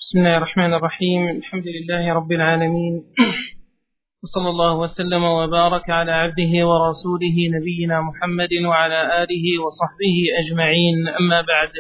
بسم الله الرحمن الرحيم. الحمد لله رب العالمين، وصلى الله وسلم وبارك على عبده ورسوله نبينا محمد وعلى آله وصحبه أجمعين. أما بعد،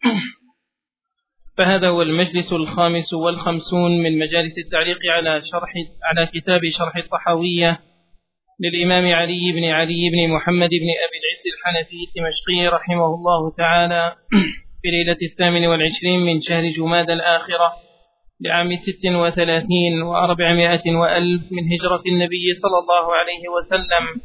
فهذا هو المجلس 55 من مجالس التعليق على كتاب شرح الطحاوية للإمام علي بن محمد بن أبي العز الحنفي الدمشقي رحمه الله تعالى في ليلة 28 من شهر جماد الآخرة لعام 36 و400 وألف من هجرة النبي صلى الله عليه وسلم.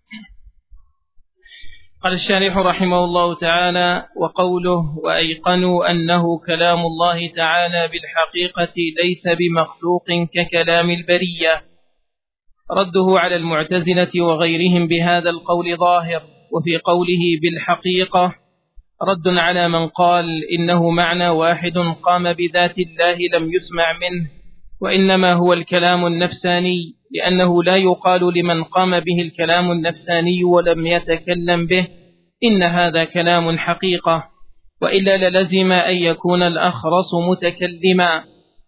قال الشارح رحمه الله تعالى: وقوله وأيقنوا أنه كلام الله تعالى بالحقيقة ليس بمخلوق ككلام البرية، رده على المعتزلة وغيرهم بهذا القول ظاهر. وفي قوله بالحقيقة رد على من قال إنه معنى واحد قام بذات الله لم يسمع منه، وإنما هو الكلام النفساني، لأنه لا يقال لمن قام به الكلام النفساني ولم يتكلم به إن هذا كلام حقيقة، وإلا للزم أن يكون الأخرس متكلما،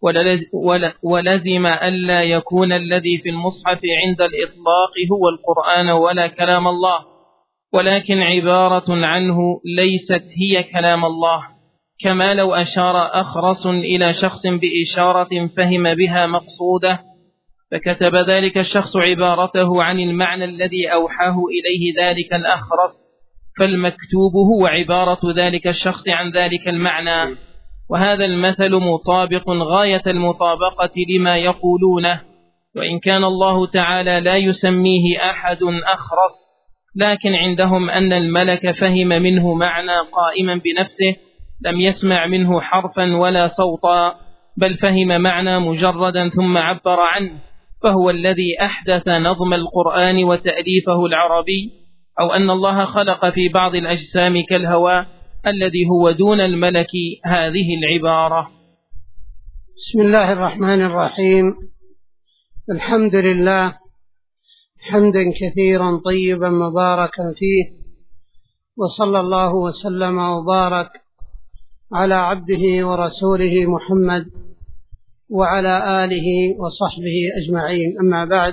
ولزم ألا يكون الذي في المصحف عند الإطلاق هو القرآن ولا كلام الله، ولكن عبارة عنه ليست هي كلام الله، كما لو أشار أخرس إلى شخص بإشارة فهم بها مقصوده، فكتب ذلك الشخص عبارته عن المعنى الذي أوحاه إليه ذلك الأخرس، فالمكتوب هو عبارة ذلك الشخص عن ذلك المعنى. وهذا المثل مطابق غاية المطابقة لما يقولونه، وإن كان الله تعالى لا يسميه أحد أخرس، لكن عندهم أن الملك فهم منه معنى قائما بنفسه، لم يسمع منه حرفا ولا صوتا، بل فهم معنى مجردا ثم عبر عنه، فهو الذي أحدث نظم القرآن وتأليفه العربي، أو أن الله خلق في بعض الأجسام كالهواء الذي هو دون الملك هذه العبارة. بسم الله الرحمن الرحيم. الحمد لله حمدا كثيرا طيبا مباركا فيه، وصلى الله وسلم وبارك على عبده ورسوله محمد وعلى آله وصحبه أجمعين. أما بعد،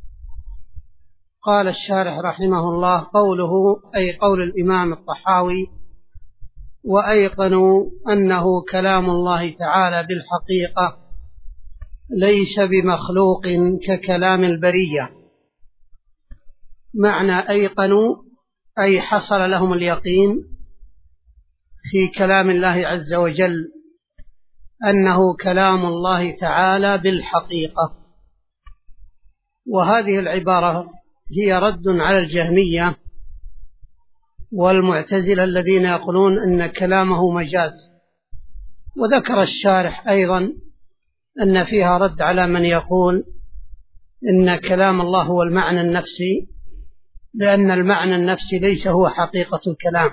قال الشارح رحمه الله: قوله أي قول الإمام الطحاوي: وأيقنوا أنه كلام الله تعالى بالحقيقة ليس بمخلوق ككلام البرية. معنى أيقنوا أي حصل لهم اليقين في كلام الله عز وجل أنه كلام الله تعالى بالحقيقة. وهذه العبارة هي رد على الجهمية والمعتزلة الذين يقولون أن كلامه مجاز. وذكر الشارح أيضا أن فيها رد على من يقول إن كلام الله هو المعنى النفسي، لأن المعنى النفسي ليس هو حقيقة الكلام.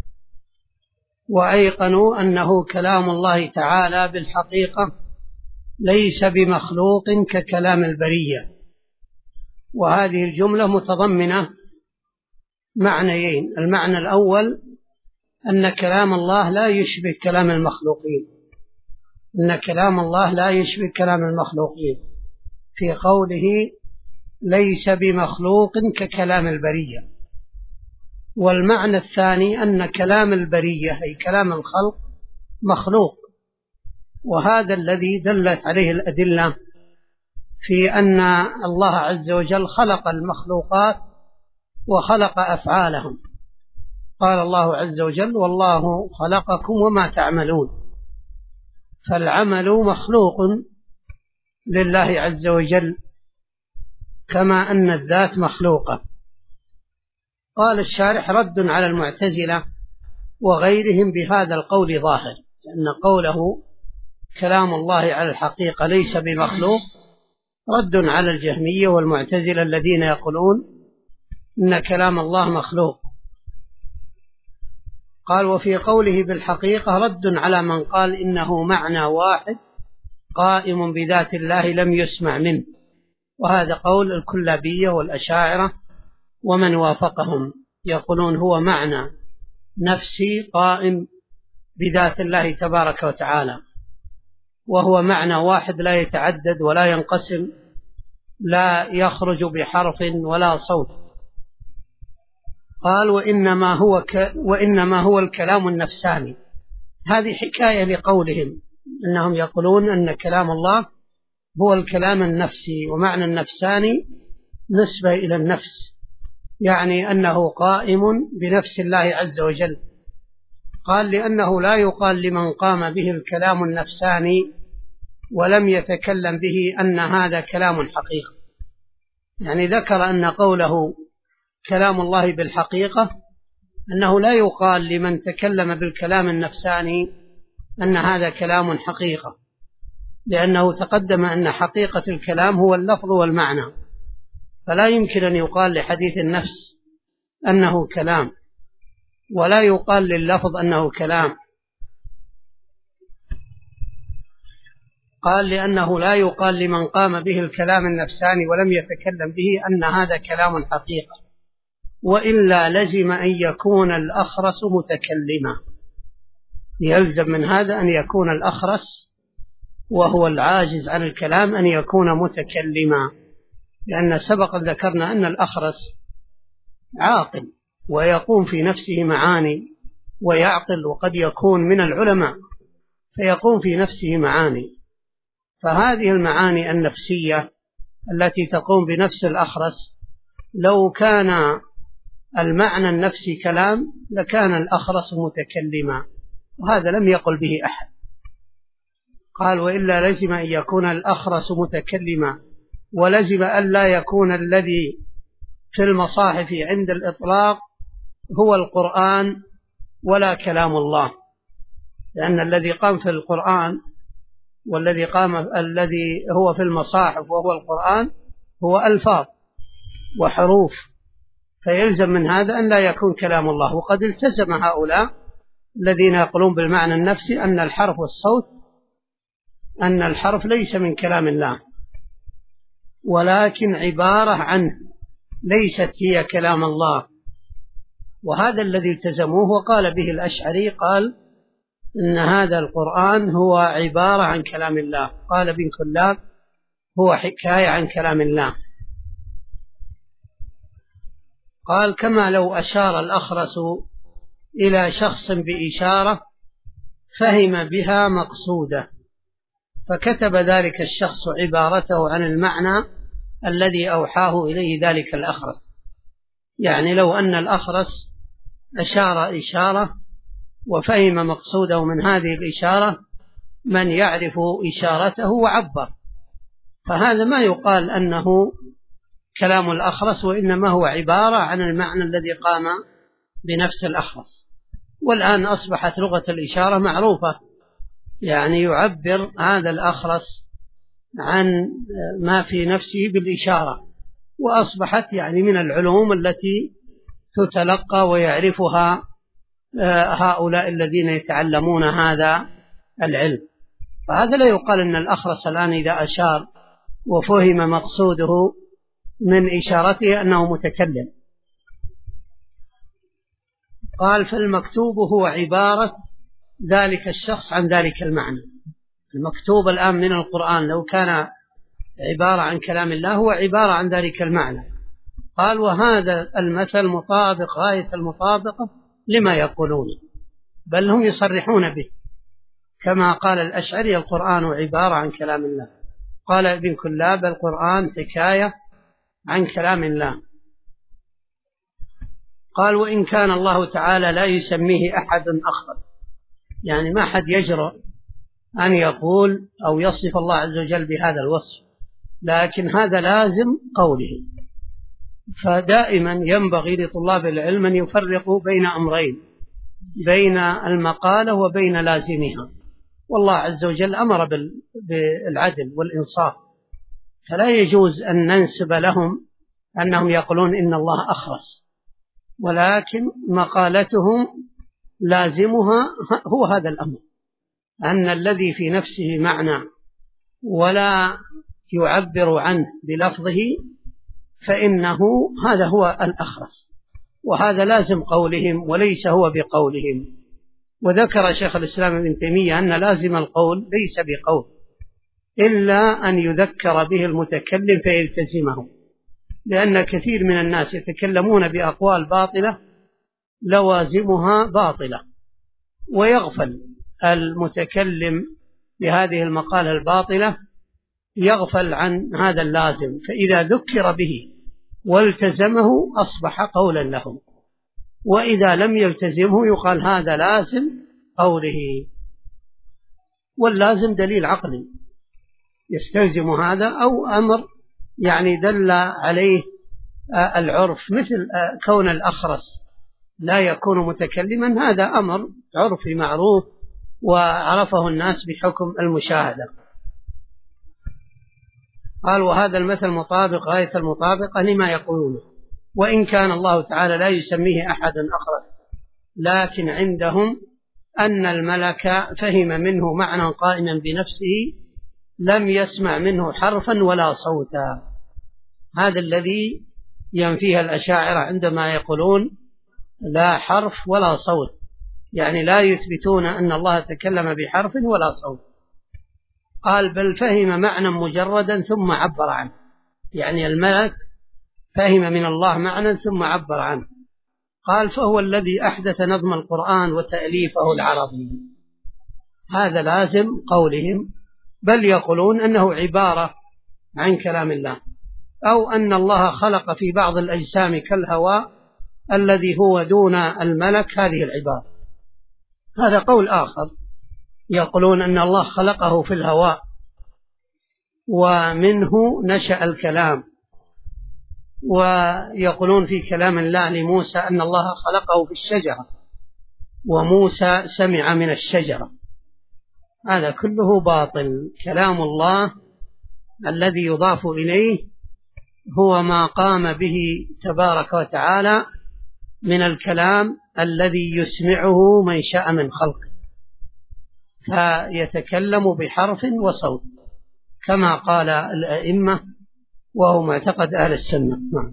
وأيقنوا أنه كلام الله تعالى بالحقيقة ليس بمخلوق ككلام البرية. وهذه الجملة متضمنة معنيين: المعنى الأول أن كلام الله لا يشبه كلام المخلوقين، أن كلام الله لا يشبه كلام المخلوقين في قوله ليس بمخلوق ككلام البرية. والمعنى الثاني أن كلام البرية أي كلام الخلق مخلوق، وهذا الذي دلت عليه الأدلة في أن الله عز وجل خلق المخلوقات وخلق أفعالهم. قال الله عز وجل: والله خلقكم وما تعملون. فالعمل مخلوق لله عز وجل كما أن الذات مخلوقة. قال الشارح: رد على المعتزلة وغيرهم بهذا القول ظاهر، لأن قوله كلام الله على الحقيقة ليس بمخلوق رد على الجهمية والمعتزلة الذين يقولون إن كلام الله مخلوق. قال: وفي قوله بالحقيقة رد على من قال إنه معنى واحد قائم بذات الله لم يسمع منه، وهذا قول الكلابية والأشاعرة ومن وافقهم، يقولون هو معنى نفسي قائم بذات الله تبارك وتعالى. وهو معنى واحد لا يتعدد ولا ينقسم، لا يخرج بحرف ولا صوت. قال وإنما هو الكلام النفساني. هذه حكاية لقولهم أنهم يقولون أن كلام الله هو الكلام النفسي، ومعنى النفساني نسبة إلى النفس، يعني أنه قائم بنفس الله عز وجل. قال لأنه لا يقال لمن قام به الكلام النفساني ولم يتكلم به أن هذا كلام حقيقي. يعني ذكر أن قوله كلام الله بالحقيقة أنه لا يقال لمن تكلم بالكلام النفساني أن هذا كلام حقيقة، لأنه تقدم أن حقيقة الكلام هو اللفظ والمعنى، فلا يمكن أن يقال لحديث النفس أنه كلام، ولا يقال لللفظ أنه كلام. قال لأنه لا يقال لمن قام به الكلام النفساني ولم يتكلم به أن هذا كلام حقيقة، وإلا لزم أن يكون الأخرس متكلما. يلزم من هذا أن يكون الأخرس وهو العاجز عن الكلام أن يكون متكلما، لأن سبق ذكرنا أن الأخرس عاقل ويقوم في نفسه معاني ويعقل، وقد يكون من العلماء فيقوم في نفسه معاني، فهذه المعاني النفسية التي تقوم بنفس الأخرس لو كان المعنى النفسي كلام لكان الأخرس متكلما، وهذا لم يقل به أحد. قال وإلا لزم أن يكون الأخرس متكلما، ولزم أن لا يكون الذي في المصاحف عند الإطلاق هو القرآن ولا كلام الله، لأن الذي قام في القرآن والذي قام الذي هو في المصاحف وهو القرآن هو ألفاظ وحروف، فيلزم من هذا أن لا يكون كلام الله. وقد التزم هؤلاء الذين يقولون بالمعنى النفسي أن الحرف والصوت أن الحرف ليس من كلام الله ولكن عبارة عنه، ليست هي كلام الله، وهذا الذي التزموه وقال به الأشعري، قال إن هذا القرآن هو عبارة عن كلام الله. قال ابن كلاب هو حكاية عن كلام الله. قال كما لو أشار الأخرس إلى شخص بإشارة فهم بها مقصوده، فكتب ذلك الشخص عبارته عن المعنى الذي أوحاه إليه ذلك الأخرس. يعني لو أن الأخرس أشار إشارة وفهم مقصوده من هذه الإشارة من يعرف إشارته وعبر، فهذا ما يقال أنه كلام الأخرس، وإنما هو عبارة عن المعنى الذي قام بنفس الأخرس. والآن أصبحت لغة الإشارة معروفة، يعني يعبر هذا الأخرس عن ما في نفسه بالإشارة، وأصبحت يعني من العلوم التي تتلقى ويعرفها هؤلاء الذين يتعلمون هذا العلم. فهذا لا يقال أن الأخرس الآن إذا أشار وفهم مقصوده من إشارته أنه متكلم. قال فالمكتوب هو عبارة ذلك الشخص عن ذلك المعنى. المكتوب الآن من القرآن لو كان عبارة عن كلام الله هو عبارة عن ذلك المعنى. قال وهذا المثل مطابق غاية المطابقة لما يقولون، بل هم يصرحون به، كما قال الأشعري القرآن عبارة عن كلام الله. قال ابن كلاب القرآن حكاية عن كلام الله. قال وإن كان الله تعالى لا يسميه أحد أخرس، يعني ما حد يجرؤ أن يقول أو يصف الله عز وجل بهذا الوصف، لكن هذا لازم قوله. فدائما ينبغي لطلاب العلم أن يفرقوا بين أمرين، بين المقالة وبين لازمها، والله عز وجل أمر بالعدل والإنصاف، فلا يجوز أن ننسب لهم أنهم يقولون إن الله أخرس، ولكن مقالتهم لازمها هو هذا الأمر، أن الذي في نفسه معنى ولا يعبر عنه بلفظه فإنه هذا هو الأخرس، وهذا لازم قولهم وليس هو بقولهم. وذكر شيخ الإسلام ابن تيمية أن لازم القول ليس بقول، إلا أن يذكر به المتكلم فيلتزمه، لأن كثير من الناس يتكلمون بأقوال باطلة لوازمها باطلة، ويغفل المتكلم بهذه المقالة الباطلة، يغفل عن هذا اللازم، فإذا ذكر به والتزمه أصبح قولا له، وإذا لم يلتزمه يقال هذا لازم قوله. واللازم دليل عقلي يستلزم هذا، أو أمر يعني دل عليه العرف، مثل كون الأخرس لا يكون متكلما، هذا أمر عرفي معروف وعرفه الناس بحكم المشاهدة. قال وهذا المثل مطابق غاية المطابقة لما يقولونه، وإن كان الله تعالى لا يسميه أحد أخرس، لكن عندهم أن الملك فهم منه معنى قائما بنفسه لم يسمع منه حرفا ولا صوتا. هذا الذي ينفيه الأشاعرة عندما يقولون لا حرف ولا صوت، يعني لا يثبتون أن الله تكلم بحرف ولا صوت. قال بل فهم معنى مجردا ثم عبر عنه، يعني الملك فهم من الله معنى ثم عبر عنه. قال فهو الذي أحدث نظم القرآن وتأليفه العربي. هذا لازم قولهم، بل يقولون أنه عبارة عن كلام الله، أو أن الله خلق في بعض الأجسام كالهواء الذي هو دون الملك هذه العبارة. هذا قول آخر، يقولون أن الله خلقه في الهواء ومنه نشأ الكلام، ويقولون في كلام الله لموسى أن الله خلقه في الشجرة وموسى سمع من الشجرة. هذا كله باطل. كلام الله الذي يضاف إليه هو ما قام به تبارك وتعالى من الكلام الذي يسمعه من شاء من خلقه، فيتكلم بحرف وصوت كما قال الأئمة، وهو معتقد أهل السنة. نعم.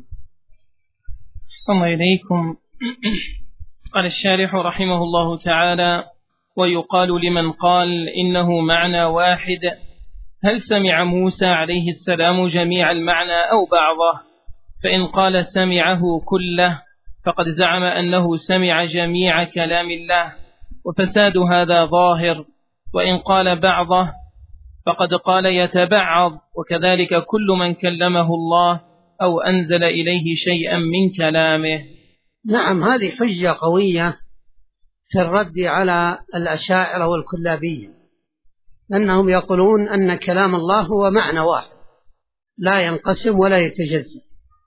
أحسن إليكم. قال الشارح رحمه الله تعالى: ويقال لمن قال إنه معنى واحد: هل سمع موسى عليه السلام جميع المعنى أو بعضه؟ فإن قال سمعه كله فقد زعم أنه سمع جميع كلام الله، وفساد هذا ظاهر. وإن قال بعضه فقد قال يتبعض، وكذلك كل من كلمه الله أو أنزل إليه شيئا من كلامه. نعم، هذه حجة قوية في الرد على الأشاعرة والكلابية، أنهم يقولون أن كلام الله هو معنى واحد لا ينقسم ولا يتجزأ،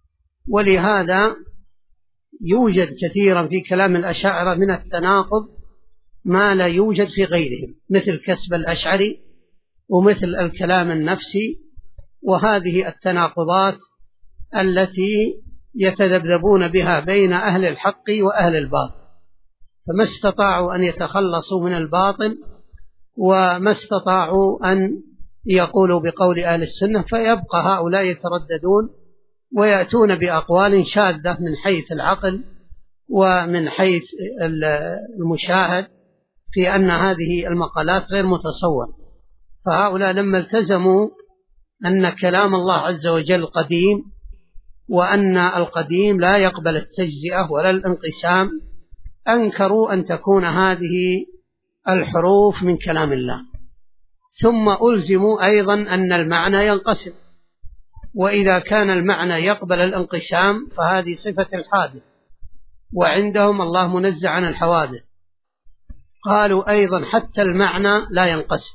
ولهذا يوجد كثيرا في كلام الأشاعرة من التناقض ما لا يوجد في غيرهم، مثل كسب الأشعري ومثل الكلام النفسي، وهذه التناقضات التي يتذبذبون بها بين أهل الحق وأهل الباطل، فما استطاعوا أن يتخلصوا من الباطل وما استطاعوا أن يقولوا بقول أهل السنة، فيبقى هؤلاء يترددون ويأتون بأقوال شاذة من حيث العقل ومن حيث المشاهد في أن هذه المقالات غير متصور. فهؤلاء لما التزموا أن كلام الله عز وجل قديم، وأن القديم لا يقبل التجزئة ولا الانقسام، أنكروا أن تكون هذه الحروف من كلام الله، ثم ألزموا أيضا أن المعنى ينقسم، وإذا كان المعنى يقبل الانقسام فهذه صفة الحادث، وعندهم الله منزه عن الحوادث. قالوا أيضا حتى المعنى لا ينقسم،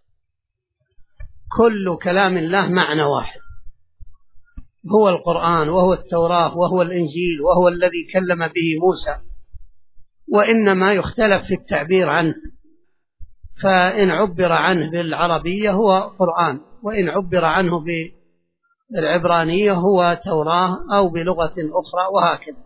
كل كلام الله معنى واحد، هو القرآن وهو التوراة وهو الإنجيل وهو الذي كلم به موسى، وإنما يختلف في التعبير عنه، فإن عبر عنه بالعربية هو قرآن، وإن عبر عنه بالعبرانية هو توراة أو بلغة أخرى، وهكذا.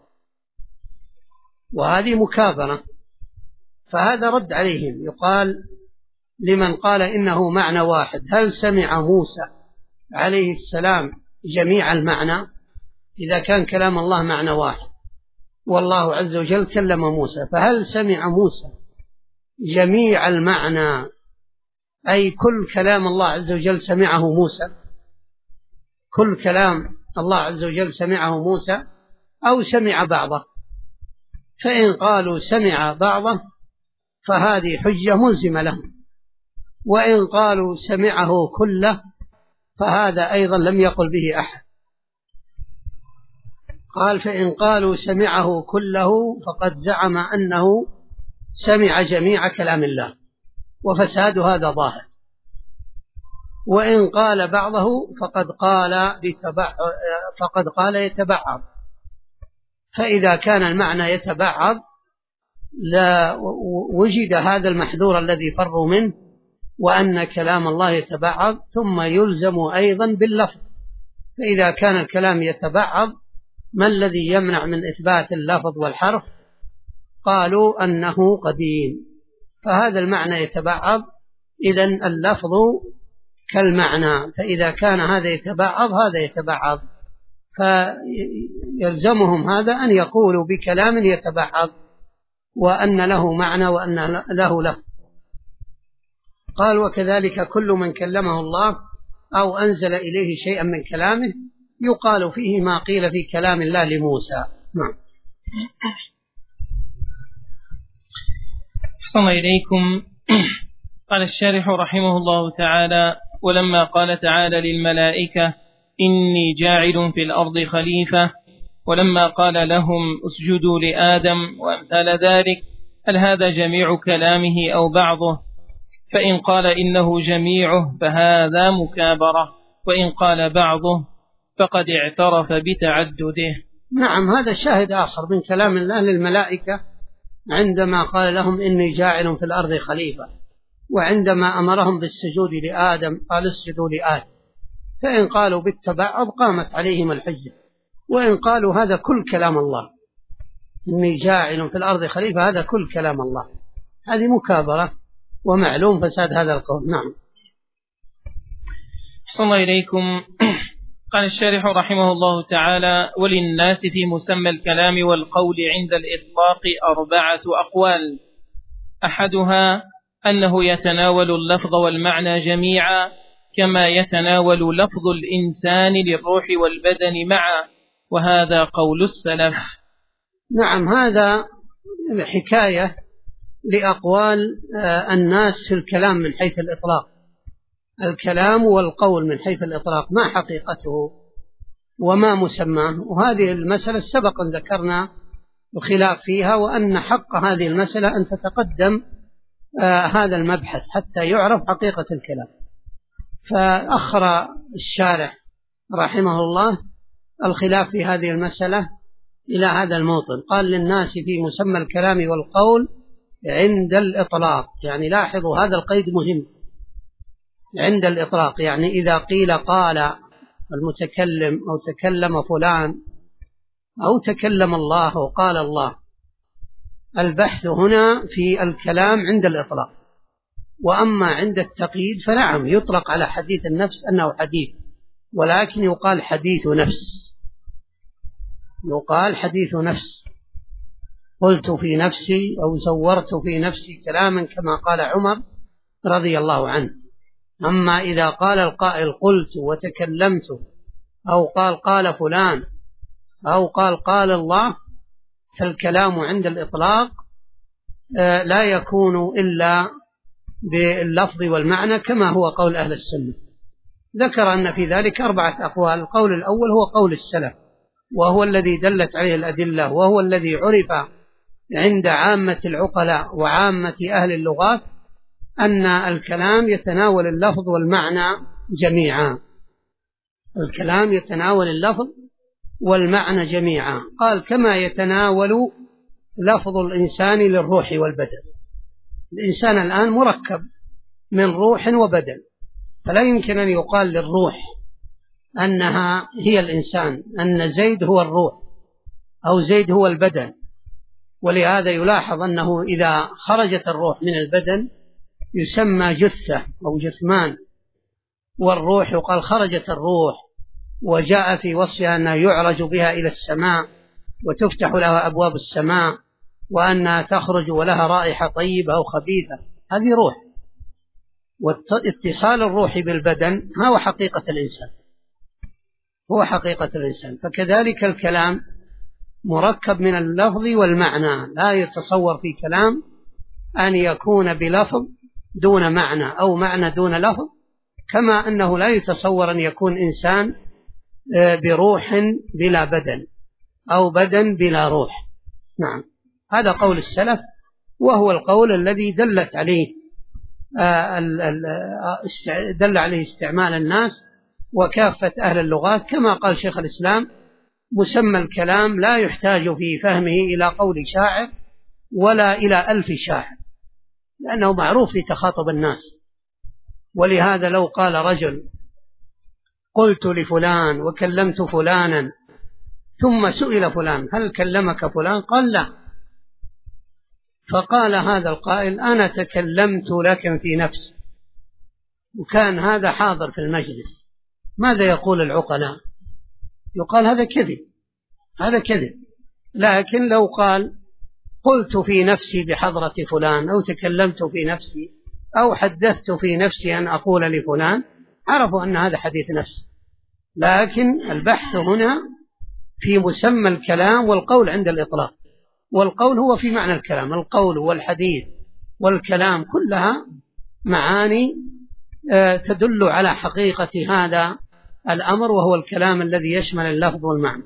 وهذه مكابرة، فهذا رد عليهم. يقال لمن قال إنه معنى واحد: هل سمع موسى عليه السلام جميع المعنى؟ إذا كان كلام الله معنى واحد والله عز وجل كلم موسى، فهل سمع موسى جميع المعنى أي كل كلام الله عز وجل سمعه موسى، كل كلام الله عز وجل سمعه موسى أو سمع بعضه. فإن قالوا سمع بعضه فهذه حجة ملزمة لهم، وإن قالوا سمعه كله فهذا أيضا لم يقل به أحد. قال فإن قالوا سمعه كله فقد زعم أنه سمع جميع كلام الله، وفساد هذا ظاهر. وإن قال بعضه فقد قال يتبعض، فإذا كان المعنى يتبعض لا وجد هذا المحذور الذي فروا منه، وأن كلام الله يتبعض، ثم يلزم أيضا باللفظ. فإذا كان الكلام يتبعض ما الذي يمنع من إثبات اللفظ والحرف؟ قالوا أنه قديم، فهذا المعنى يتبعض، إذن اللفظ كالمعنى، فإذا كان هذا يتبعض هذا يتبعض، فيلزمهم هذا أن يقولوا بكلام يتبعض وأن له معنى وأن له لفظ. قال وكذلك كل من كلمه الله أو أنزل إليه شيئا من كلامه يقال فيه ما قيل في كلام الله لموسى. نعم. أحسن إليكم. قال الشارح رحمه الله تعالى: ولما قال تعالى للملائكة إني جاعل في الأرض خليفة، ولما قال لهم اسجدوا لآدم وأمثال ذلك، هل هذا جميع كلامه أو بعضه؟ فإن قال إنه جميعه فهذا مكابرة، وإن قال بعضه فقد اعترف بتعدده. نعم، هذا شاهد آخر من كلام الله للملائكة عندما قال لهم إني جاعل في الأرض خليفة، وعندما أمرهم بالسجود لآدم قال اسجدوا لآدم. فإن قالوا بالتبعض قامت عليهم الحجة، وإن قالوا هذا كل كلام الله، إني جاعل في الأرض خليفة، هذا كل كلام الله، هذه مكابرة ومعلوم فساد هذا القول. نعم. أحسن الله إليكم. قال الشارح رحمه الله تعالى: وللناس في مسمى الكلام والقول عند الإطلاق 4 أقوال، أحدها أنه يتناول اللفظ والمعنى جميعا، كما يتناول لفظ الإنسان للروح والبدن معا، وهذا قول السلف. نعم، هذا حكاية لأقوال الناس في الكلام من حيث الإطلاق، الكلام والقول من حيث الإطلاق ما حقيقته وما مسماه. وهذه المسألة سبق أن ذكرنا الخلاف فيها، وأن حق هذه المسألة أن تتقدم هذا المبحث حتى يعرف حقيقة الكلام. فأخر الشارح رحمه الله الخلاف في هذه المسألة إلى هذا الموطن، قال للناس في مسمى الكلام والقول عند الإطلاق. يعني لاحظوا هذا القيد مهم، عند الإطلاق، يعني إذا قيل قال المتكلم أو تكلم فلان أو تكلم الله وقال الله، البحث هنا في الكلام عند الإطلاق. وأما عند التقييد فنعم يطلق على حديث النفس أنه حديث، ولكن يقال حديث نفس، يقال حديث نفس. قلت في نفسي أو زورت في نفسي كلاما كما قال عمر رضي الله عنه. أما إذا قال القائل قلت وتكلمت، أو قال فلان، أو قال الله، فالكلام عند الإطلاق لا يكون إلا باللفظ والمعنى كما هو قول أهل السنة. ذكر أن في ذلك 4 أقوال. القول الأول هو قول السلف، وهو الذي دلت عليه الأدلة، وهو الذي عرف عند عامة العقلاء وعامة أهل اللغات أن الكلام يتناول اللفظ والمعنى جميعا، الكلام يتناول اللفظ والمعنى جميعا. قال كما يتناول لفظ الإنسان للروح والبدن. الإنسان الآن مركب من روح وبدن، فلا يمكن أن يقال للروح أنها هي الإنسان، أن زيد هو الروح أو زيد هو البدن. ولهذا يلاحظ أنه إذا خرجت الروح من البدن يسمى جثة أو جثمان، والروح يقال خرجت الروح، وجاء في وصفها أنها يعرج بها إلى السماء وتفتح لها أبواب السماء، وأنها تخرج ولها رائحة طيبة أو خبيثة، هذه روح. واتصال الروح بالبدن هو حقيقة الإنسان، هو حقيقة الإنسان. فكذلك الكلام مركب من اللفظ والمعنى، لا يتصور في كلام أن يكون بلفظ دون معنى أو معنى دون لفظ، كما أنه لا يتصور أن يكون إنسان بروح بلا بدن أو بدن بلا روح. نعم، هذا قول السلف، وهو القول الذي دل عليه استعمال الناس وكافة أهل اللغات. كما قال شيخ الإسلام: مسمى الكلام لا يحتاج في فهمه إلى قول شاعر ولا إلى 1000 شاعر، لأنه معروف في تخاطب الناس. ولهذا لو قال رجل: قلت لفلان وكلمت فلانا، ثم سئل فلان: هل كلمك فلان؟ قال: لا. فقال هذا القائل: أنا تكلمت لكن في نفسي، وكان هذا حاضر في المجلس، ماذا يقول العقلاء؟ يقال هذا كذب، هذا كذب. لكن لو قال: قلت في نفسي بحضرة فلان، أو تكلمت في نفسي، أو حدثت في نفسي أن أقول لفلان، عرفوا أن هذا حديث نفس. لكن البحث هنا في مسمى الكلام والقول عند الإطلاق، والقول هو في معنى الكلام. القول والحديث والكلام كلها معاني تدل على حقيقة هذا الأمر، وهو الكلام الذي يشمل اللفظ والمعنى.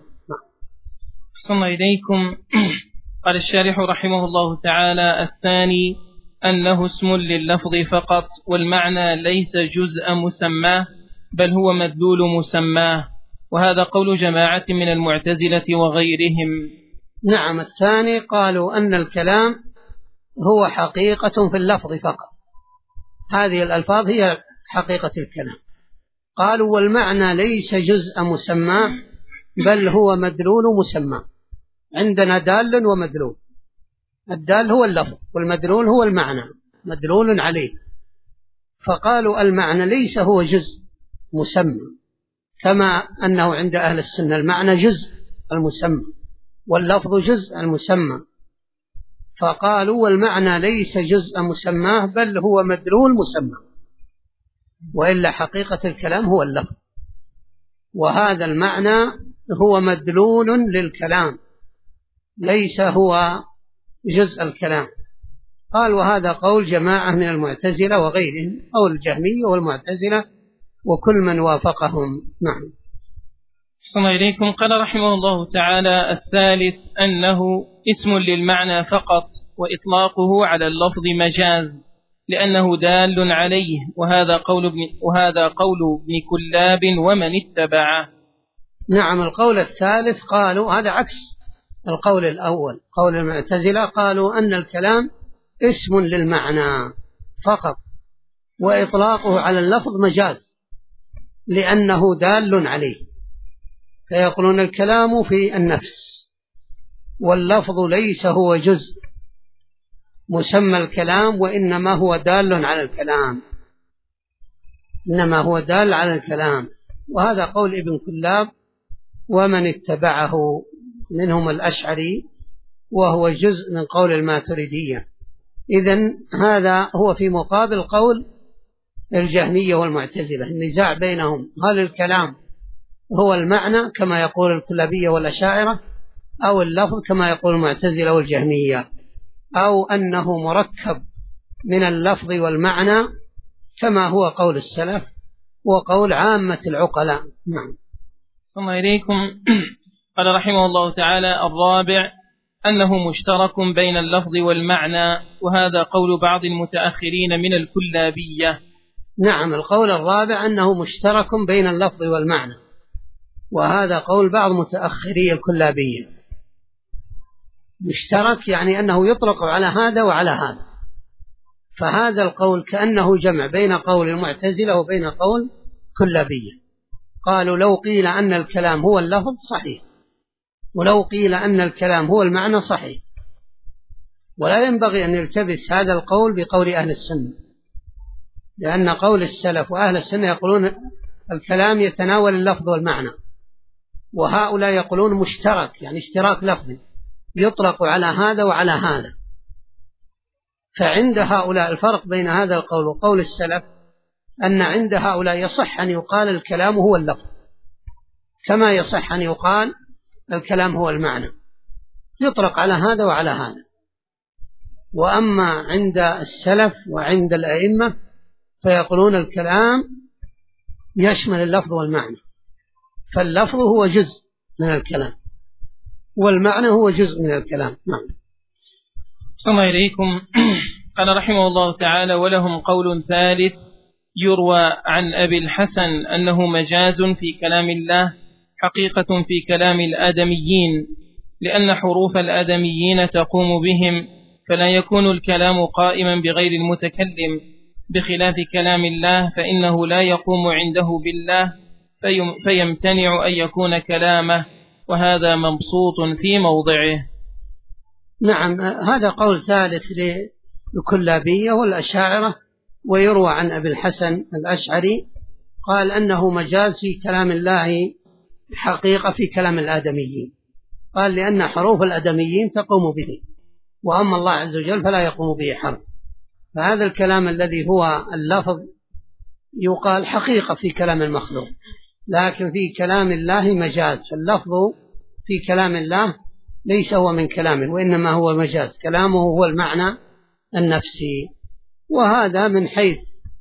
أحسن إليكم. قال الشارح رحمه الله تعالى: الثاني أنه اسم لللفظ فقط، والمعنى ليس جزء مسماه بل هو مدلول مسماه، وهذا قول جماعة من المعتزلة وغيرهم. نعم، الثاني قالوا أن الكلام هو حقيقة في اللفظ فقط، هذه الألفاظ هي حقيقة الكلام. قالوا: والمعنى ليس جزء مسماه بل هو مدلول مسماه. عندنا دال ومدلول، الدال هو اللفظ والمدلول هو المعنى، مدلول عليه. فقالوا المعنى ليس هو جزء مسمى، كما أنه عند أهل السنة المعنى جزء المسمى واللفظ جزء المسمى. فقالوا: والمعنى ليس جزء مسماه بل هو مدلول مسمى، وإلا حقيقة الكلام هو اللفظ، وهذا المعنى هو مدلول للكلام، ليس هو جزء الكلام. قال: وهذا قول جماعة من المعتزلة وغيرهم، أو الجهمية والمعتزلة وكل من وافقهم. نعم. أحسن إليكم. قال رحمه الله تعالى: الثالث أنه اسم للمعنى فقط، وإطلاقه على اللفظ مجاز، لأنه دال عليه، وهذا قول ابن كلاب ومن اتبعه. نعم، القول الثالث قالوا هذا عكس القول الأول. قول المعتزلة قالوا أن الكلام اسم للمعنى فقط، وإطلاقه على اللفظ مجاز لأنه دال عليه، فيقولون الكلام في النفس واللفظ ليس هو جزء مسمى الكلام، وإنما هو دال على الكلام، إنما هو دال على الكلام. وهذا قول ابن كلاب ومن اتبعه منهم الأشعري، وهو جزء من قول الماتريدية. إذن هذا هو في مقابل قول الجهمية والمعتزلة، النزاع بينهم: هل الكلام هو المعنى كما يقول الكلابية والأشاعرة، أو اللفظ كما يقول المعتزلة والجهمية، أو أنه مركب من اللفظ والمعنى كما هو قول السلف وقول عامة العقلاء. نعم. ثم إليكم. قال رحمه الله تعالى: الرابع أنه مشترك بين اللفظ والمعنى، وهذا قول بعض المتأخرين من الكلابية. نعم، القول الرابع أنه مشترك بين اللفظ والمعنى، وهذا قول بعض متأخري الكلابية. مشترك يعني أنه يطلق على هذا وعلى هذا، فهذا القول كأنه جمع بين قول المعتزلة وبين قول كلابية. قالوا: لو قيل أن الكلام هو اللفظ صحيح، ولو قيل أن الكلام هو المعنى صحيح، ولا ينبغي أن يلتبس هذا القول بقول أهل السنة، لأن قول السلف وأهل السنة يقولون الكلام يتناول اللفظ والمعنى، وهؤلاء يقولون مشترك، يعني اشتراك لفظي يطلق على هذا وعلى هذا. فعند هؤلاء الفرق بين هذا القول وقول السلف أن عند هؤلاء يصح أن يقال الكلام هو اللفظ، كما يصح أن يقال الكلام هو المعنى، يطلق على هذا وعلى هذا. وأما عند السلف وعند الأئمة فيقولون الكلام يشمل اللفظ والمعنى، فاللفظ هو جزء من الكلام والمعنى هو جزء من الكلام. نعم. صلى الله إليكم. قال رحمه الله تعالى: ولهم قول ثالث يروى عن أبي الحسن أنه مجاز في كلام الله حقيقة في كلام الآدميين، لأن حروف الآدميين تقوم بهم، فلا يكون الكلام قائما بغير المتكلم، بخلاف كلام الله فإنه لا يقوم عنده بالله فيمتنع أن يكون كلامه، وهذا مبسوط في موضعه. نعم، هذا قول ثالث للكلابية والأشاعرة، ويروى عن أبي الحسن الأشعري قال أنه مجاز في كلام الله حقيقة في كلام الآدميين، قال لأن حروف الآدميين تقوم به، وأما الله عز وجل فلا يقوم به حرف. فهذا الكلام الذي هو اللفظ يقال حقيقة في كلام المخلوق، لكن في كلام الله مجاز، فاللفظ في كلام الله ليس هو من كلامه وإنما هو مجاز، كلامه هو المعنى النفسي. وهذا من حيث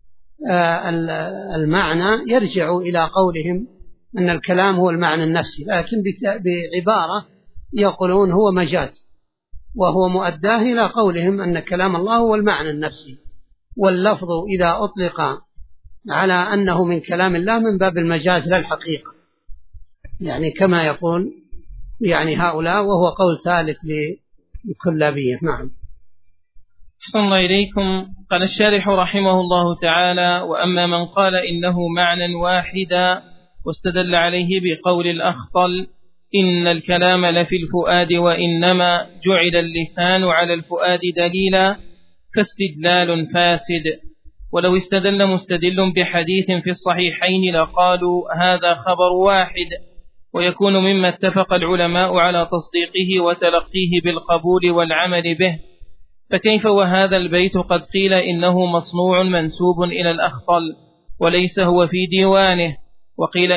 المعنى يرجع إلى قولهم أن الكلام هو المعنى النفسي، لكن بعبارة يقولون هو مجاز، وهو مؤداه إلى قولهم أن كلام الله هو المعنى النفسي، واللفظ إذا أطلق على أنه من كلام الله من باب المجاز لا الحقيقة، يعني كما يقول يعني هؤلاء، وهو قول ثالث للكلابية. نعم. أحسن الله إليكم. قال الشارح رحمه الله تعالى: وأما من قال إنه معنى واحدا واستدل عليه بقول الأخطل إن الكلام لفي الفؤاد وإنما جعل اللسان على الفؤاد دليلا، فاستدلال فاسد. ولو استدل مستدل بحديث في الصحيحين لقالوا هذا خبر واحد، ويكون مما اتفق العلماء على تصديقه وتلقيه بالقبول والعمل به، فكيف وهذا البيت قد قيل إنه مصنوع منسوب إلى الأخطل وليس هو في ديوانه، وقيل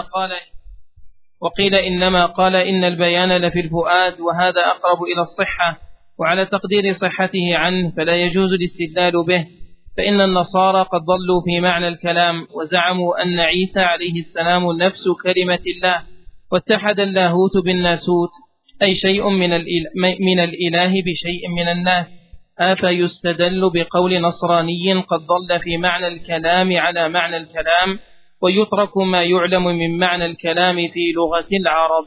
إنما قال إن البيان لفي الفؤاد، وهذا أقرب إلى الصحة، وعلى تقدير صحته عنه فلا يجوز الاستدلال به، فإن النصارى قد ضلوا في معنى الكلام وزعموا أن عيسى عليه السلام نفس كلمة الله، واتحد اللاهوت بالناسوت، أي شيء من الإله بشيء من الناس، أفيستدل بقول نصراني قد ضل في معنى الكلام على معنى الكلام، ويترك ما يعلم من معنى الكلام في لغة العرب؟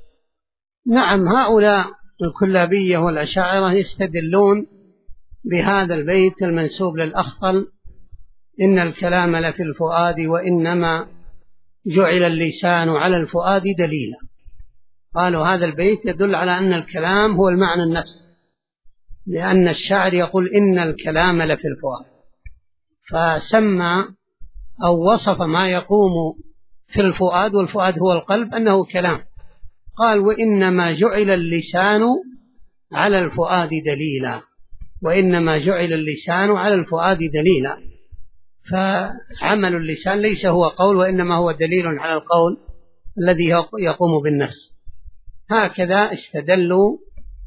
نعم، هؤلاء الكلابية والأشاعرة يستدلون بهذا البيت المنسوب للأخطل إن الكلام لفي الفؤاد وإنما جعل اللسان على الفؤاد دليلا. قالوا هذا البيت يدل على أن الكلام هو المعنى النفسي، لأن الشاعر يقول إن الكلام لفي الفؤاد، فسمى أو وصف ما يقوم في الفؤاد، والفؤاد هو القلب، أنه كلام. قال وإنما جعل اللسان على الفؤاد دليلا، وإنما جعل اللسان على الفؤاد دليلا، فعمل اللسان ليس هو قول، وإنما هو دليل على القول الذي يقوم بالنفس. هكذا استدلوا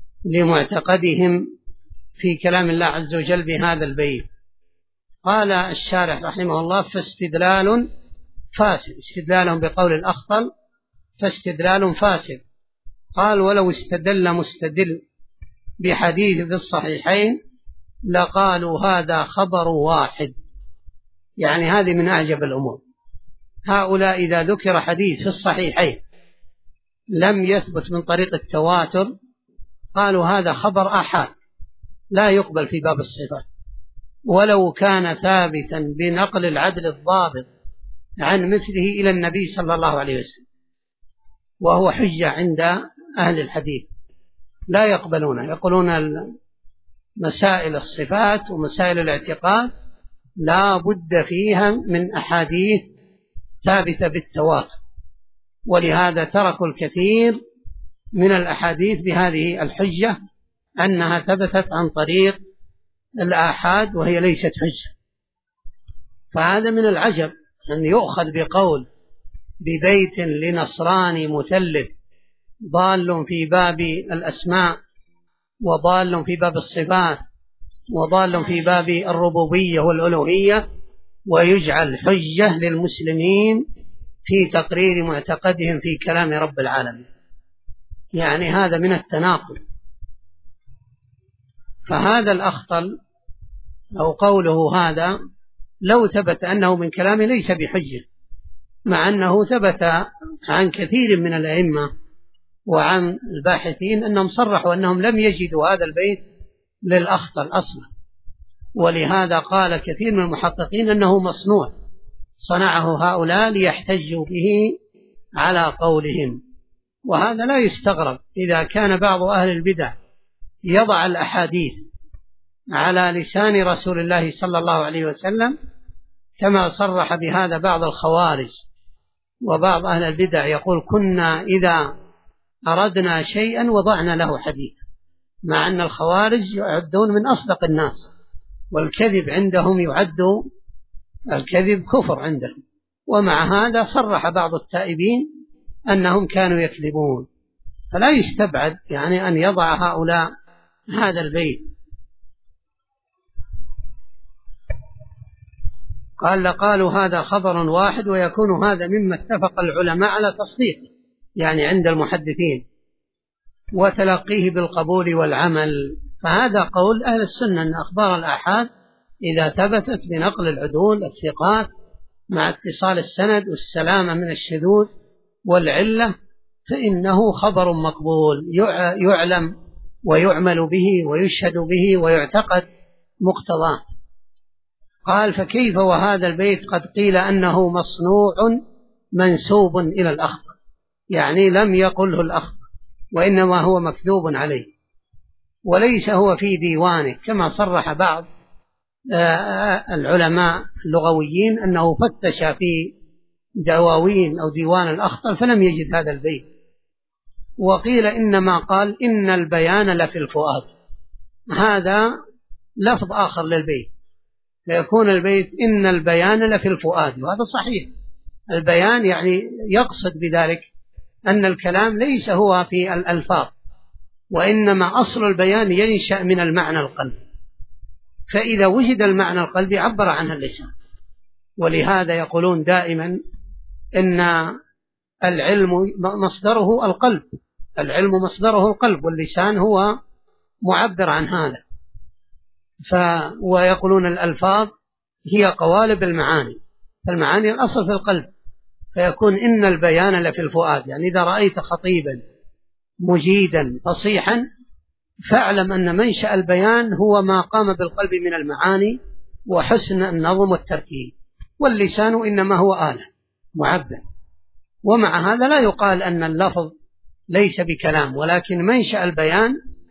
لمعتقدهم في كلام الله عز وجل بهذا البيت. قال الشارح رحمه الله: فاستدلال فاسد، استدلالهم بقول الأخطل فاستدلال فاسد. قال ولو استدل مستدل بحديث في الصحيحين لقالوا هذا خبر واحد. يعني هذه من أعجب الأمور، هؤلاء إذا ذكر حديث في الصحيحين لم يثبت من طريق التواتر قالوا هذا خبر آحاد لا يقبل في باب الصفات، ولو كان ثابتا بنقل العدل الضابط عن مثله إلى النبي صلى الله عليه وسلم، وهو حجة عند أهل الحديث لا يقبلونه، يقولون مسائل الصفات ومسائل الاعتقاد لا بد فيها من أحاديث ثابتة بالتواتر، ولهذا تركوا الكثير من الأحاديث بهذه الحجة أنها ثبتت عن طريق الآحاد وهي ليست حجة. فهذا من العجب أن يؤخذ بقول ببيت لنصراني مثلث ضال في باب الأسماء وضال في باب الصفات وضال في باب الربوبية والألوهية، ويجعل حجة للمسلمين في تقرير معتقدهم في كلام رب العالمين. يعني هذا من التناقض. فهذا الأخطل أو قوله هذا لو ثبت أنه من كلامه ليس بحجة، مع أنه ثبت عن كثير من الأئمة وعن الباحثين أنهم صرحوا أنهم لم يجدوا هذا البيت للأخطل أصلا، ولهذا قال كثير من المحققين أنه مصنوع صنعه هؤلاء ليحتجوا به على قولهم. وهذا لا يستغرب إذا كان بعض أهل البدع يضع الأحاديث على لسان رسول الله صلى الله عليه وسلم، كما صرح بهذا بعض الخوارج وبعض أهل البدع، يقول كنا إذا أردنا شيئا وضعنا له حديث، مع أن الخوارج يعدون من أصدق الناس، والكذب عندهم يعد الكذب كفر عندهم، ومع هذا صرح بعض التائبين أنهم كانوا يكذبون. فلا يستبعد يعني أن يضع هؤلاء هذا البيت. قالوا هذا خبر واحد، ويكون هذا مما اتفق العلماء على تصديقه يعني عند المحدثين وتلقيه بالقبول والعمل. فهذا قول أهل السنة أن أخبار الآحاد إذا ثبتت بنقل العدول الثقات مع اتصال السند والسلامة من الشذوذ والعلة فإنه خبر مقبول يعلم ويعمل به ويشهد به ويعتقد مقتضاه. قال فكيف وهذا البيت قد قيل أنه مصنوع منسوب إلى الأخطل، يعني لم يقله الأخطل وإنما هو مكذوب عليه وليس هو في ديوانه، كما صرح بعض العلماء اللغويين أنه فتش في دواوين أو ديوان الأخطل فلم يجد هذا البيت. وقيل إنما قال إن البيان لفي الفؤاد، هذا لفظ آخر للبيت، فيكون البيت إن البيان لفي الفؤاد، وهذا صحيح. البيان يعني يقصد بذلك أن الكلام ليس هو في الألفاظ، وإنما أصل البيان ينشأ من المعنى القلبي، فإذا وجد المعنى القلبي عبر عنه اللسان. ولهذا يقولون دائما إن العلم مصدره القلب، العلم مصدره القلب، واللسان هو معبر عن هذا. ويقولون الألفاظ هي قوالب المعاني، فالمعاني الأصل في القلب، فيكون إن البيان لفي الفؤاد، يعني إذا رأيت خطيبا مجيدا فصيحا فاعلم أن منشأ البيان هو ما قام بالقلب من المعاني وحسن النظم والترتيب، واللسان إنما هو آلة معبر. ومع هذا لا يقال أن اللفظ ليس بكلام، ولكن منشأ البيان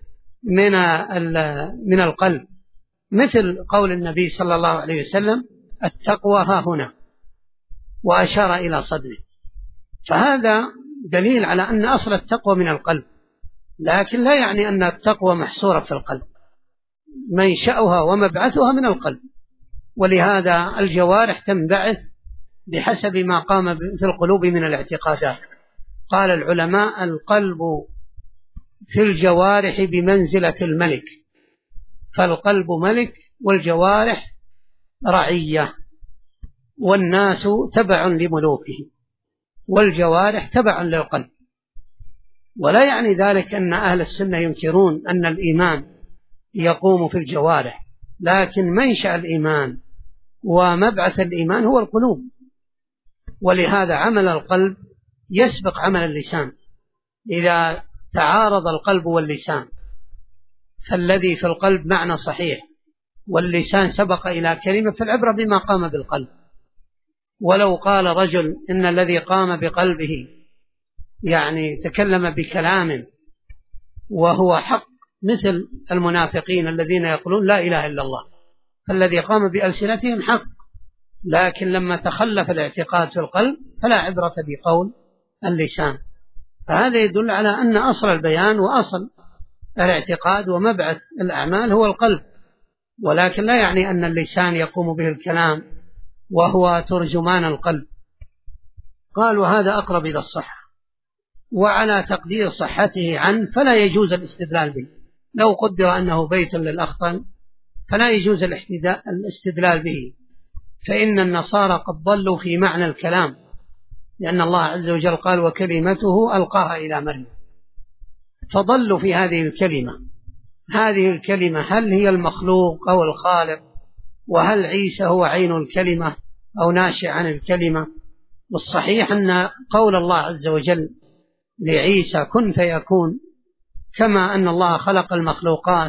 من القلب، مثل قول النبي صلى الله عليه وسلم التقوى ها هنا، وأشار إلى صدره، فهذا دليل على أن أصل التقوى من القلب، لكن لا يعني أن التقوى محصورة في القلب، منشأها ومبعثها من القلب. ولهذا الجوارح تنبعث بحسب ما قام في القلوب من الاعتقادات. قال العلماء القلب في الجوارح بمنزلة الملك، فالقلب ملك والجوارح رعية، والناس تبع لملوكه والجوارح تبع للقلب. ولا يعني ذلك أن أهل السنة ينكرون أن الإيمان يقوم في الجوارح، لكن منشأ الإيمان ومبعث الإيمان هو القلوب، ولهذا عمل القلب يسبق عمل اللسان. إذا تعارض القلب واللسان فالذي في القلب معنى صحيح واللسان سبق إلى كلمة، فالعبرة بما قام بالقلب. ولو قال رجل إن الذي قام بقلبه يعني تكلم بكلام وهو حق، مثل المنافقين الذين يقولون لا إله إلا الله، فالذي قام بألسنتهم حق، لكن لما تخلف الاعتقاد في القلب فلا عبرة بقول اللسان. فهذا يدل على أن أصل البيان وأصل الاعتقاد ومبعث الأعمال هو القلب، ولكن لا يعني أن اللسان يقوم به الكلام وهو ترجمان القلب. قال وهذا أقرب إلى الصحة، وعلى تقدير صحته عنه فلا يجوز الاستدلال به. لو قدر أنه بيت للأخطل فلا يجوز الاستدلال به، فإن النصارى قد ضلوا في معنى الكلام، لأن الله عز وجل قال وكلمته ألقاها إلى مريم، فضلوا في هذه الكلمة. هذه الكلمة هل هي المخلوق أو الخالق؟ وهل عيسى هو عين الكلمة أو ناشئ عن الكلمة؟ والصحيح أن قول الله عز وجل لعيسى كن فيكون، كما أن الله خلق المخلوقات،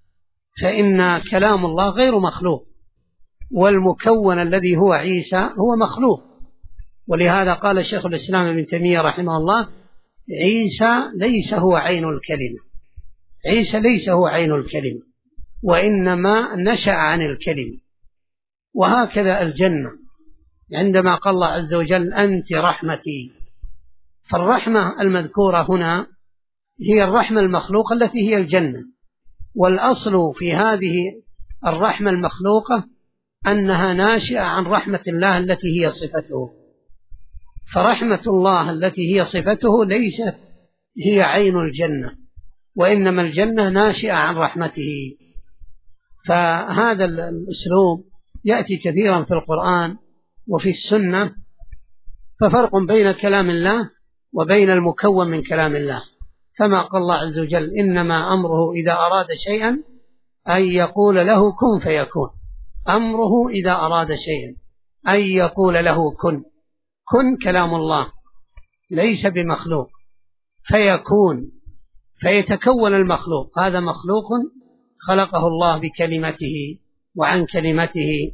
فإن كلام الله غير مخلوق، والمكون الذي هو عيسى هو مخلوق. ولهذا قال شيخ الإسلام ابن تيمية رحمه الله عيسى ليس هو عين الكلمة، عيسى ليس هو عين الكلمة، وإنما نشأ عن الكلمة. وهكذا الجنة، عندما قال الله عز وجل أنت رحمتي، فالرحمة المذكورة هنا هي الرحمة المخلوقة التي هي الجنة، والأصل في هذه الرحمة المخلوقة أنها ناشئة عن رحمة الله التي هي صفته، فرحمة الله التي هي صفته ليست هي عين الجنة، وإنما الجنة ناشئة عن رحمته. فهذا الأسلوب يأتي كثيرا في القرآن وفي السنة، ففرق بين كلام الله وبين المكون من كلام الله، كما قال الله عز وجل إنما أمره إذا أراد شيئا أن يقول له كن فيكون. أمره إذا أراد شيئا أن يقول له كن، كن كلام الله ليس بمخلوق، فيكون فيتكون المخلوق، هذا مخلوق خلقه الله بكلمته وعن كلمته.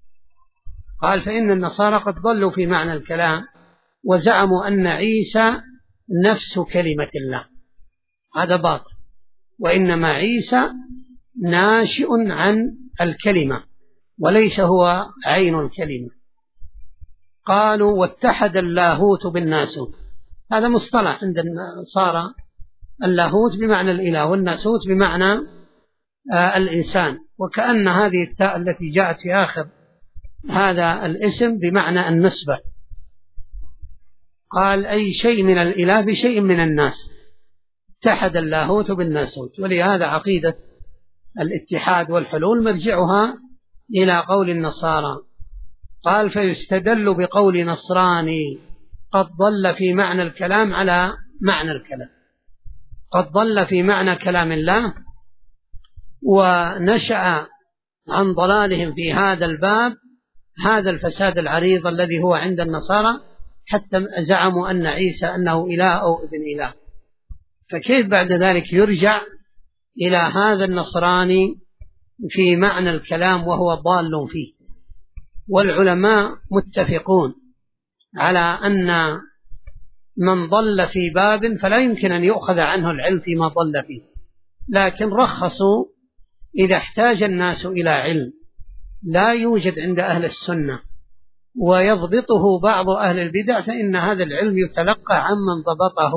قال فإن النصارى قد ضلوا في معنى الكلام وزعموا أن عيسى نفس كلمة الله، هذا باطل، وإنما عيسى ناشئ عن الكلمة وليس هو عين الكلمة. قالوا واتحد اللاهوت بالناسوت، هذا مصطلح عند النصارى، اللاهوت بمعنى الإله والناسوت بمعنى الإنسان، وكأن هذه التاء التي جاءت في آخر هذا الاسم بمعنى النسبة. قال أي شيء من الإله بشيء من الناس، اتحد اللاهوت بالناسوت. ولهذا عقيدة الاتحاد والحلول مرجعها إلى قول النصارى. قال فيستدل بقول نصراني قد ضل في معنى الكلام على معنى الكلام، قد ضل في معنى كلام الله ونشأ عن ضلالهم في هذا الباب هذا الفساد العريض الذي هو عند النصارى، حتى زعموا أن عيسى أنه إله أو ابن إله. فكيف بعد ذلك يرجع إلى هذا النصراني في معنى الكلام وهو ضال فيه؟ والعلماء متفقون على أن من ضل في باب فلا يمكن أن يؤخذ عنه العلم فيما ضل فيه، لكن رخصوا إذا احتاج الناس إلى علم لا يوجد عند أهل السنة ويضبطه بعض أهل البدع، فإن هذا العلم يتلقى عمن ضبطه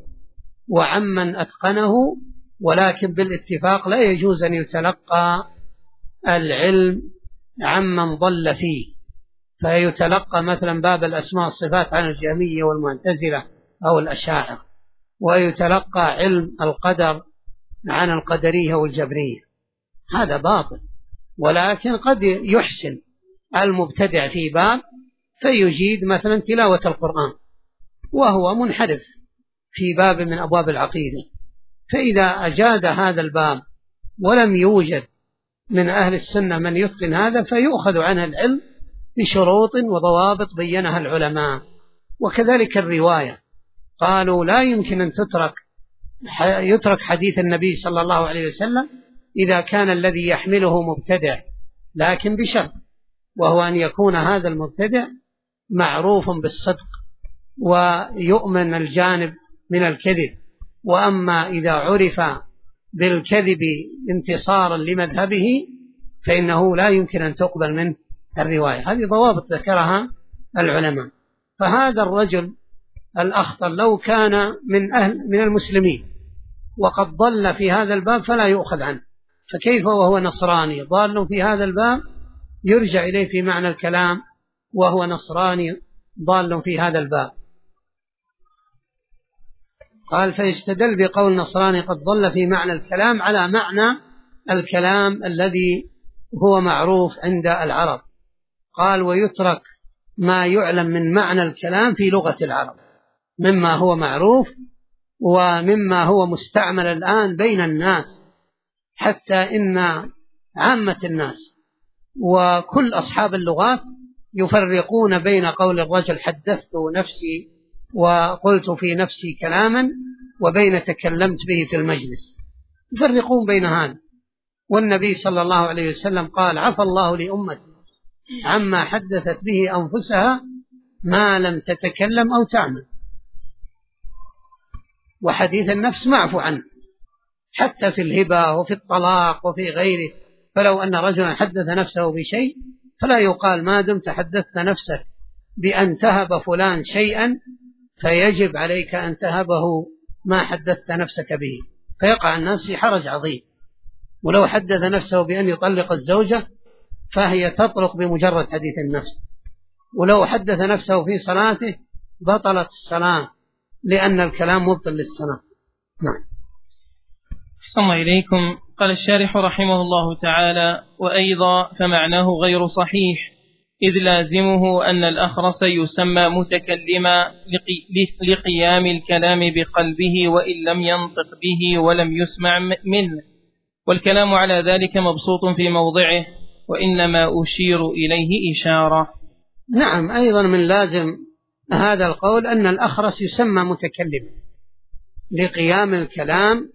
وعمن أتقنه، ولكن بالاتفاق لا يجوز أن يتلقى العلم عمن ضل فيه، فيتلقى مثلا باب الأسماء والصفات عن الجهمية والمعتزلة أو الأشاعرة، ويتلقى علم القدر عن القدرية والجبرية، هذا باطل. ولكن قد يحسن المبتدع في باب فيجيد مثلا تلاوة القرآن وهو منحرف في باب من أبواب العقيدة، فإذا أجاد هذا الباب ولم يوجد من أهل السنة من يتقن هذا فيؤخذ عنه العلم بشروط وضوابط بينها العلماء. وكذلك الرواية، قالوا لا يمكن أن يترك حديث النبي صلى الله عليه وسلم إذا كان الذي يحمله مبتدع، لكن بشرط، وهو أن يكون هذا المبتدع معروف بالصدق ويؤمن الجانب من الكذب. وأما إذا عرف بالكذب انتصارا لمذهبه فإنه لا يمكن أن تقبل منه الرواية. هذه ضوابط ذكرها العلماء. فهذا الرجل الأخطر لو كان من المسلمين وقد ضل في هذا الباب فلا يؤخذ عنه، فكيف وهو نصراني ضال في هذا الباب يرجع إليه في معنى الكلام وهو نصراني ضال في هذا الباب. قال فيستدل بقول نصراني قد ضل في معنى الكلام على معنى الكلام الذي هو معروف عند العرب. قال ويترك ما يعلم من معنى الكلام في لغة العرب مما هو معروف ومما هو مستعمل الآن بين الناس، حتى إن عامة الناس وكل أصحاب اللغات يفرقون بين قول الرجل حدثت نفسي وقلت في نفسي كلاما وبين تكلمت به في المجلس، يفرقون بين هذا. والنبي صلى الله عليه وسلم قال عفى الله لأمتي عما حدثت به أنفسها ما لم تتكلم أو تعمل. وحديث النفس معفو عنه حتى في الهبة وفي الطلاق وفي غيره. فلو أن رجلا حدث نفسه بشيء فلا يقال ما دمت حدثت نفسك بأن تهب فلان شيئا فيجب عليك أن تهبه ما حدثت نفسك به، فيقع الناس في حرج عظيم. ولو حدث نفسه بأن يطلق الزوجة فهي تطلق بمجرد حديث النفس. ولو حدث نفسه في صلاته بطلت الصلاة لأن الكلام مبطل للصلاة. نعم. أحسن إليكم. قال الشارح رحمه الله تعالى وأيضا فمعناه غير صحيح، إذ لازمه أن الأخرس يسمى متكلما لقيام الكلام بقلبه وإن لم ينطق به ولم يسمع منه، والكلام على ذلك مبسوط في موضعه، وإنما أشير إليه إشارة. نعم. أيضا من لازم هذا القول أن الأخرس يسمى متكلم لقيام الكلام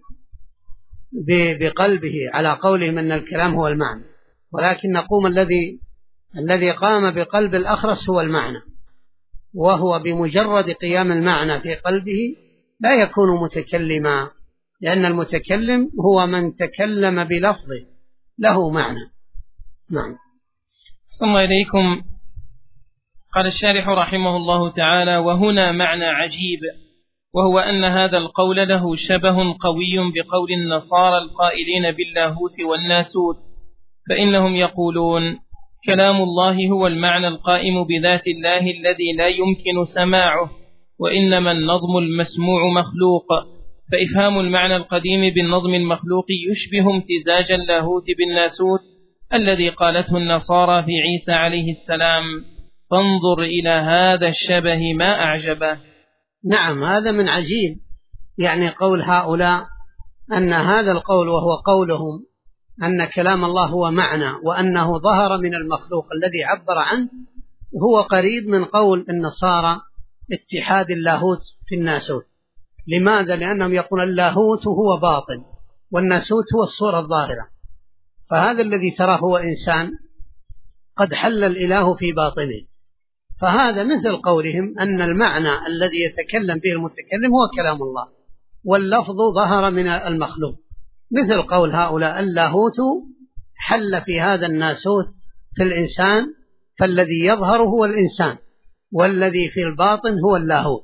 بقلبه على قولهم أن الكلام هو المعنى، ولكن نقوم الذي قام بقلب الأخرس هو المعنى، وهو بمجرد قيام المعنى في قلبه لا يكون متكلما، لأن المتكلم هو من تكلم بلفظه له معنى. نعم. ثم إليكم. قال الشارح رحمه الله تعالى وهنا معنى عجيب، وهو أن هذا القول له شبه قوي بقول النصارى القائلين باللاهوت والناسوت، فإنهم يقولون كلام الله هو المعنى القائم بذات الله الذي لا يمكن سماعه، وإنما النظم المسموع مخلوق، فإفهام المعنى القديم بالنظم المخلوق يشبه امتزاج اللاهوت بالناسوت الذي قالته النصارى في عيسى عليه السلام، فانظر إلى هذا الشبه ما أعجبه. نعم. هذا من عجيب، يعني قول هؤلاء أن هذا القول وهو قولهم أن كلام الله هو معنى وأنه ظهر من المخلوق الذي عبر عنه، هو قريب من قول النصارى اتحاد اللاهوت في الناسوت. لماذا؟ لأنهم يقولون اللاهوت هو باطن والناسوت هو الصورة الظاهرة، فهذا الذي تراه هو إنسان قد حل الإله في باطنه، فهذا مثل قولهم أن المعنى الذي يتكلم به المتكلم هو كلام الله واللفظ ظهر من المخلوق، مثل قول هؤلاء اللاهوت حل في هذا الناسوت في الإنسان، فالذي يظهر هو الإنسان والذي في الباطن هو اللاهوت.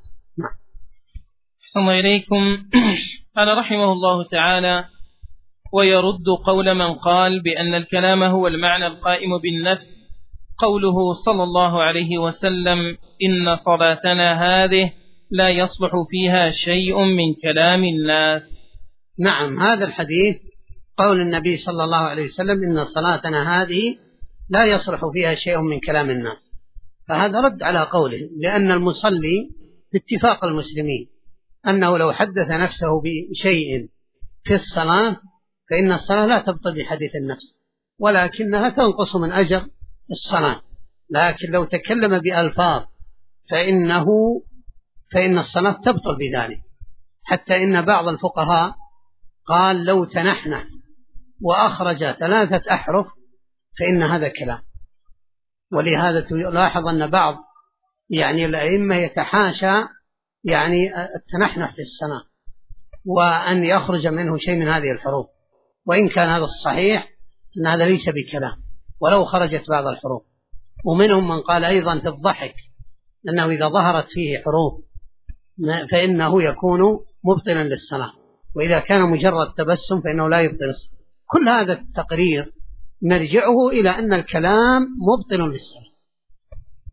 أحسن إليكم. قال رحمه الله تعالى ويرد قول من قال بأن الكلام هو المعنى القائم بالنفس قوله صلى الله عليه وسلم إن صلاتنا هذه لا يصلح فيها شيء من كلام الناس. نعم. هذا الحديث قول النبي صلى الله عليه وسلم إن صلاتنا هذه لا يصلح فيها شيء من كلام الناس، فهذا رد على قوله، لأن المصلي باتفاق المسلمين أنه لو حدث نفسه بشيء في الصلاة فإن الصلاة لا تبطل بحديث النفس ولكنها تنقص من أجر الصلاة، لكن لو تكلم بألفاظ فإن الصلاة تبطل بذلك، حتى إن بعض الفقهاء قال لو تنحنح وأخرج 3 أحرف فإن هذا كلام. ولهذا تلاحظ أن بعض الأئمة يتحاشى التنحنح في الصلاة وأن يخرج منه شيء من هذه الحروف، وإن كان هذا الصحيح أن هذا ليس بكلام ولو خرجت بعض الحروف. ومنهم من قال أيضا في الضحك أنه إذا ظهرت فيه حروف فإنه يكون مبطلا للصلاة، وإذا كان مجرد تبسم فإنه لا يبطل الصلاة. كل هذا التقرير مرجعه إلى أن الكلام مبطل للصلاة،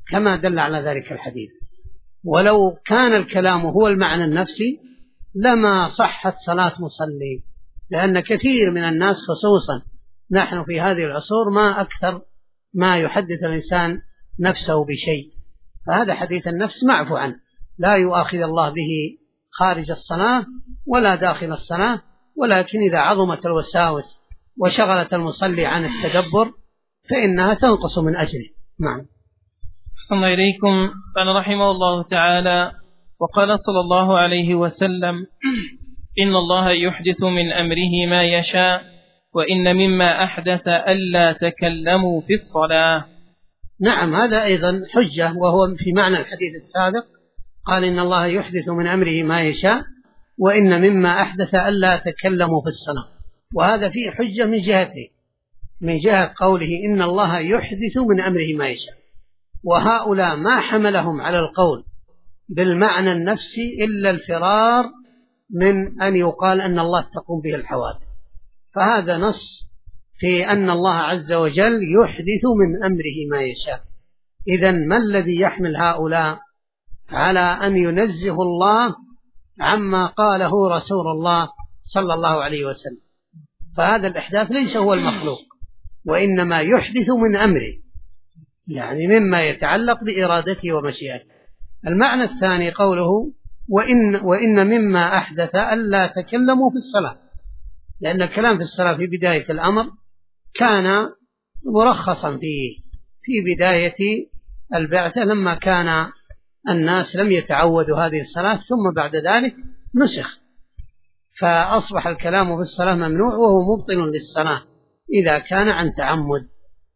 كما دل على ذلك الحديث. ولو كان الكلام هو المعنى النفسي لما صحت صلاة مصلي، لأن كثير من الناس خصوصا نحن في هذه العصور ما أكثر ما يحدث الإنسان نفسه بشيء، فهذا حديث النفس معفو عنه، لا يؤاخذ الله به خارج الصلاة ولا داخل الصلاة، ولكن إذا عظمت الوساوس وشغلت المصلي عن التدبر فإنها تنقص من أجله. نعم. صلى إليكم. قال رحمه الله تعالى: وقال صلى الله عليه وسلم: إن الله يحدث من أمره ما يشاء، وإن مما أحدث ألا تكلموا في الصلاة. نعم، هذا أيضا حجة، وهو في معنى الحديث السابق، قال إن الله يحدث من أمره ما يشاء وإن مما أحدث ألا تكلموا في الصلاة، وهذا فيه حجة من جهته، من جهة قوله إن الله يحدث من أمره ما يشاء، وهؤلاء ما حملهم على القول بالمعنى النفسي إلا الفرار من أن يقال أن الله تقوم به الحوادث، فهذا نص في أن الله عز وجل يحدث من أمره ما يشاء. إذن ما الذي يحمل هؤلاء على أن ينزه الله عما قاله رسول الله صلى الله عليه وسلم؟ فهذا الإحداث ليس هو المخلوق، وإنما يحدث من أمره، يعني مما يتعلق بإرادته ومشيئته. المعنى الثاني قوله وإن مما أحدث ألا تكلموا في الصلاة، لأن الكلام في الصلاة في بداية الأمر كان مرخصا في بداية البعثة، لما كان الناس لم يتعودوا هذه الصلاة، ثم بعد ذلك نسخ، فأصبح الكلام في الصلاة ممنوع وهو مبطل للصلاة إذا كان عن تعمد،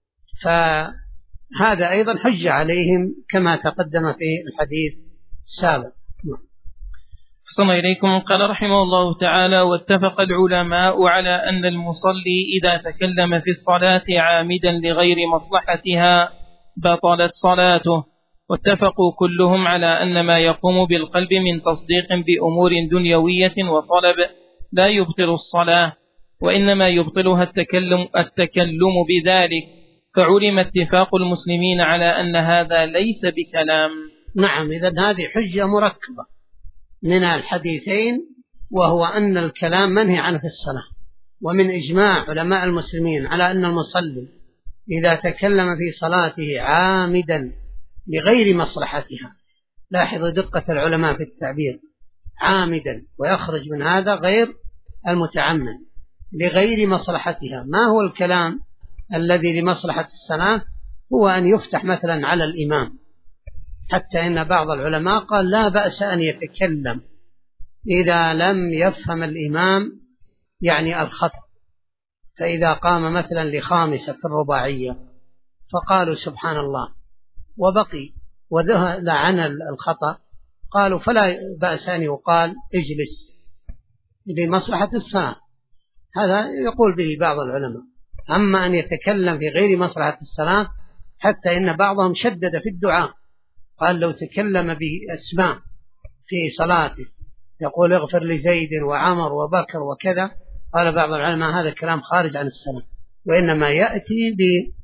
فهذا أيضا حج عليهم كما تقدم في الحديث السابق. صلى الله إليكم. قال رحمه الله تعالى: واتفق العلماء على أن المصلي إذا تكلم في الصلاة عامدا لغير مصلحتها بطلت صلاته، واتفقوا كلهم على أن ما يقوم بالقلب من تصديق بأمور دنيوية وطلب لا يبطل الصلاة، وإنما يبطلها التكلم بذلك، فعلم اتفاق المسلمين على أن هذا ليس بكلام. نعم، إذن هذه حجة مركبة من الحديثين، وهو أن الكلام منهي عنه في الصلاة، ومن إجماع علماء المسلمين على أن المصلي إذا تكلم في صلاته عامدا لغير مصلحتها، لاحظوا دقة العلماء في التعبير، عامدا، ويخرج من هذا غير المتعمد، لغير مصلحتها. ما هو الكلام الذي لمصلحة الصلاة؟ هو أن يفتح مثلا على الإمام، حتى إن بعض العلماء قال لا بأس أن يتكلم إذا لم يفهم الإمام يعني الخطأ، فإذا قام مثلا لخامسة في الرباعية فقالوا سبحان الله وبقي وذهل عن الخطأ، قالوا فلا بأس أن يقال اجلس لمصلحة الصلاة، هذا يقول به بعض العلماء. أما أن يتكلم في غير مصلحة الصلاة، حتى إن بعضهم شدد في الدعاء، قال لو تكلم بأسماء في صلاته يقول اغفر لزيد وعمر وبكر وكذا، قال بعض العلماء هذا كلام خارج عن الصلاة، وإنما يأتي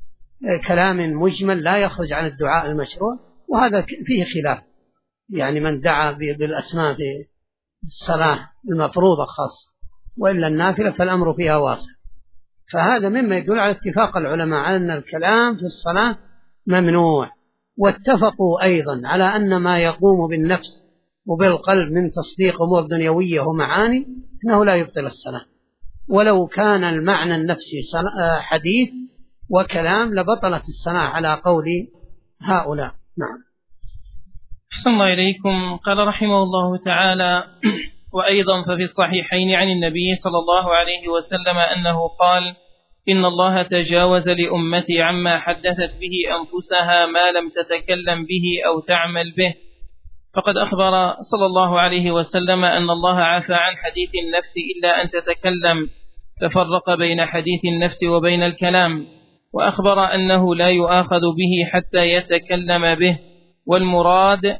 بكلام مجمل لا يخرج عن الدعاء المشروع، وهذا فيه خلاف، يعني من دعا بالأسماء في الصلاة المفروضة خاصة، وإلا النافلة فالأمر فيها واسع. فهذا مما يدل على اتفاق العلماء على أن الكلام في الصلاة ممنوع، واتفقوا أيضا على أن ما يقوم بالنفس وبالقلب من تصديق أمور دنيوية ومعاني أنه لا يبطل الصلاة، ولو كان المعنى النفسي حديث وكلام لبطلت الصلاة على قول هؤلاء. نعم. أحسن الله إليكم. قال رحمه الله تعالى: وأيضا ففي الصحيحين عن النبي صلى الله عليه وسلم أنه قال: إن الله تجاوز لأمتي عما حدثت به أنفسها ما لم تتكلم به أو تعمل به. فقد أخبر صلى الله عليه وسلم أن الله عفى عن حديث النفس إلا أن تتكلم، ففرق بين حديث النفس وبين الكلام، وأخبر أنه لا يؤاخذ به حتى يتكلم به، والمراد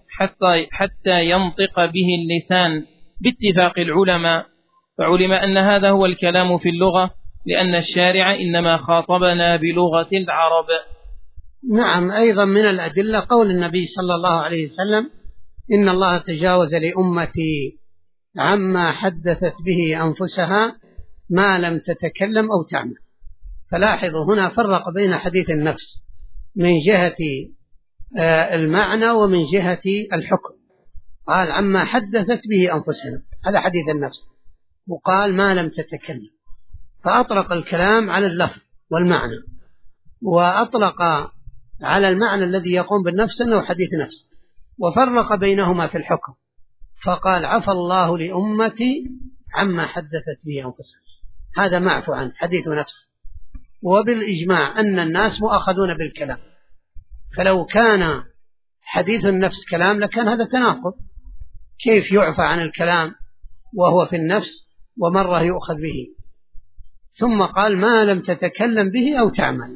حتى ينطق به اللسان باتفاق العلماء. فعلم أن هذا هو الكلام في اللغة، لأن الشارع إنما خاطبنا بلغة العرب. نعم، أيضا من الأدلة قول النبي صلى الله عليه وسلم: إن الله تجاوز لأمتي عما حدثت به أنفسها ما لم تتكلم أو تعمل. فلاحظوا هنا فرق بين حديث النفس من جهة المعنى ومن جهة الحكم. قال: عما حدثت به أنفسنا، هذا حديث النفس، وقال: ما لم تتكلم، فأطلق الكلام على اللفظ والمعنى، وأطلق على المعنى الذي يقوم بالنفس أنه حديث نفس، وفرق بينهما في الحكم، فقال: عفى الله لأمتي عما حدثت به أنفسها، هذا معفو عنه، حديث نفس. وبالإجماع أن الناس مؤاخذون بالكلام، فلو كان حديث النفس كلام لكان هذا تناقض، كيف يعفى عن الكلام وهو في النفس ومرة يؤخذ به؟ ثم قال: ما لم تتكلم به أو تعمل.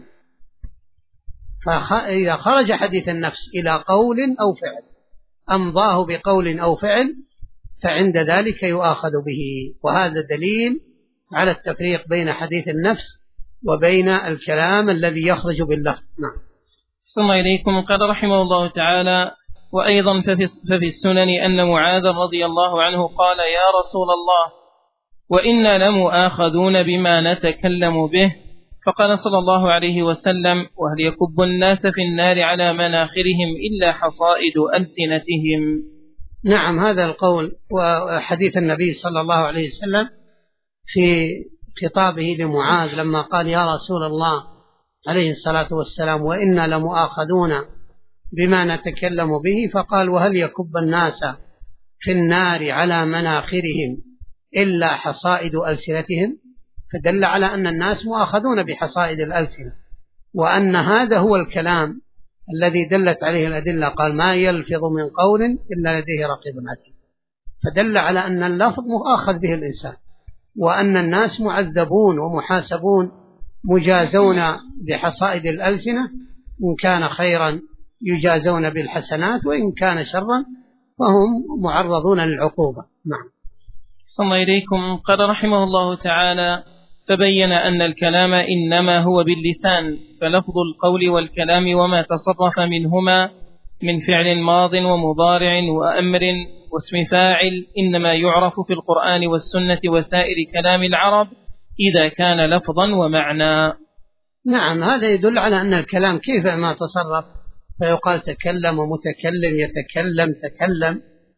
فإذا خرج حديث النفس إلى قول أو فعل أمضاه بقول أو فعل فعند ذلك يؤاخذ به، وهذا دليل على التفريق بين حديث النفس وبين الكلام الذي يخرج باللفظ. نعم. ثم إليكم قال رحمه الله تعالى: وأيضا ففي السنن أن معاذ رضي الله عنه قال: يا رسول الله، وإنا لمؤاخذون بما نتكلم به. فقال صلى الله عليه وسلم: وهل يكب الناس في النار على مناخرهم إلا حصائد ألسنتهم؟ نعم، هذا القول وحديث النبي صلى الله عليه وسلم في خطابه لمعاذ لما قال: يا رسول الله عليه الصلاة والسلام، وإنا لمؤاخذون بما نتكلم به. فقال: وهل يكب الناس في النار على مناخرهم إلا حصائد ألسنتهم؟ فدل على أن الناس مؤاخذون بحصائد الألسنة، وأن هذا هو الكلام الذي دلت عليه الأدلة. قال: ما يلفظ من قول إلا لديه رقيب عتيد، فدل على أن اللفظ مؤاخذ به الإنسان، وأن الناس معذبون ومحاسبون مجازون بحصائد الألسنة، إن كان خيرا يجازون بالحسنات، وإن كان شرا فهم معرضون للعقوبة. نعم. ثم إليكم قال رحمه الله تعالى: فبين أن الكلام إنما هو باللسان، فلفظ القول والكلام وما تصرف منهما من فعل ماض ومضارع وأمر واسم فاعل إنما يعرف في القرآن والسنة وسائر كلام العرب إذا كان لفظا ومعنى. نعم، هذا يدل على أن الكلام كيف ما تصرف، فيقال تكلم ومتكلم يتكلم تكلم،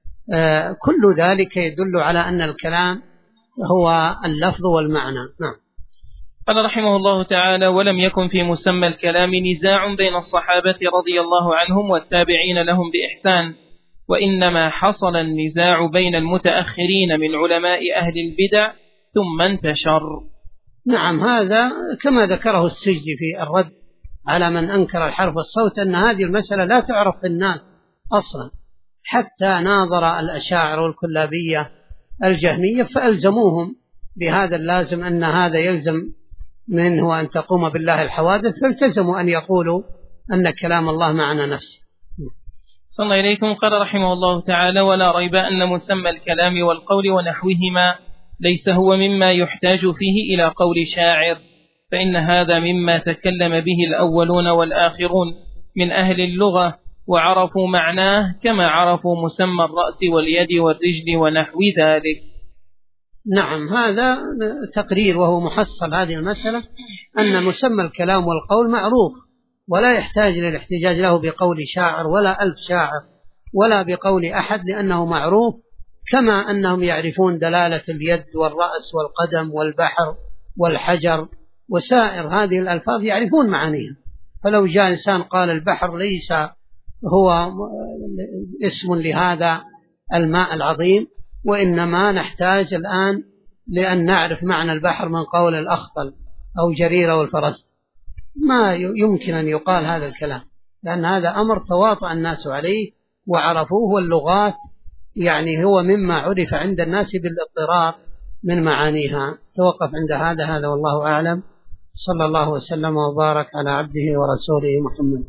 كل ذلك يدل على أن الكلام هو اللفظ والمعنى. نعم. قال رحمه الله تعالى: ولم يكن في مسمى الكلام نزاع بين الصحابة رضي الله عنهم والتابعين لهم بإحسان، وإنما حصل النزاع بين المتأخرين من علماء أهل البدع ثم انتشر. نعم، هذا كما ذكره السجي في الرد على من أنكر الحرف والصوت، أن هذه المسألة لا تعرف في الناس أصلا، حتى ناظر الأشاعرة والكلابية الجهمية فألزموهم بهذا اللازم، أن هذا يلزم منه أن تقوم بالله الحوادث، فالتزموا أن يقولوا أن كلام الله معنى نفسه. صلى الله إليكم قال رحمه الله تعالى: ولا ريب أن مسمى الكلام والقول ونحوهما ليس هو مما يحتاج فيه إلى قول شاعر، فإن هذا مما تكلم به الأولون والآخرون من أهل اللغة، وعرفوا معناه كما عرفوا مسمى الرأس واليد والرجل ونحو ذلك. نعم، هذا تقرير وهو محصل هذه المسألة، أن مسمى الكلام والقول معروف، ولا يحتاج للاحتجاج له بقول شاعر ولا ألف شاعر ولا بقول أحد، لأنه معروف، كما أنهم يعرفون دلالة اليد والرأس والقدم والبحر والحجر وسائر هذه الألفاظ يعرفون معانيها. فلو جاء إنسان قال البحر ليس هو اسم لهذا الماء العظيم، وإنما نحتاج الآن لأن نعرف معنى البحر من قول الأخطل أو جريرة والفرست، ما يمكن أن يقال هذا الكلام، لأن هذا أمر تواطأ الناس عليه وعرفوه، واللغات يعني هو مما عرف عند الناس بالاضطرار من معانيها. توقف عند هذا والله أعلم. صلى الله وسلم وبارك على عبده ورسوله محمد.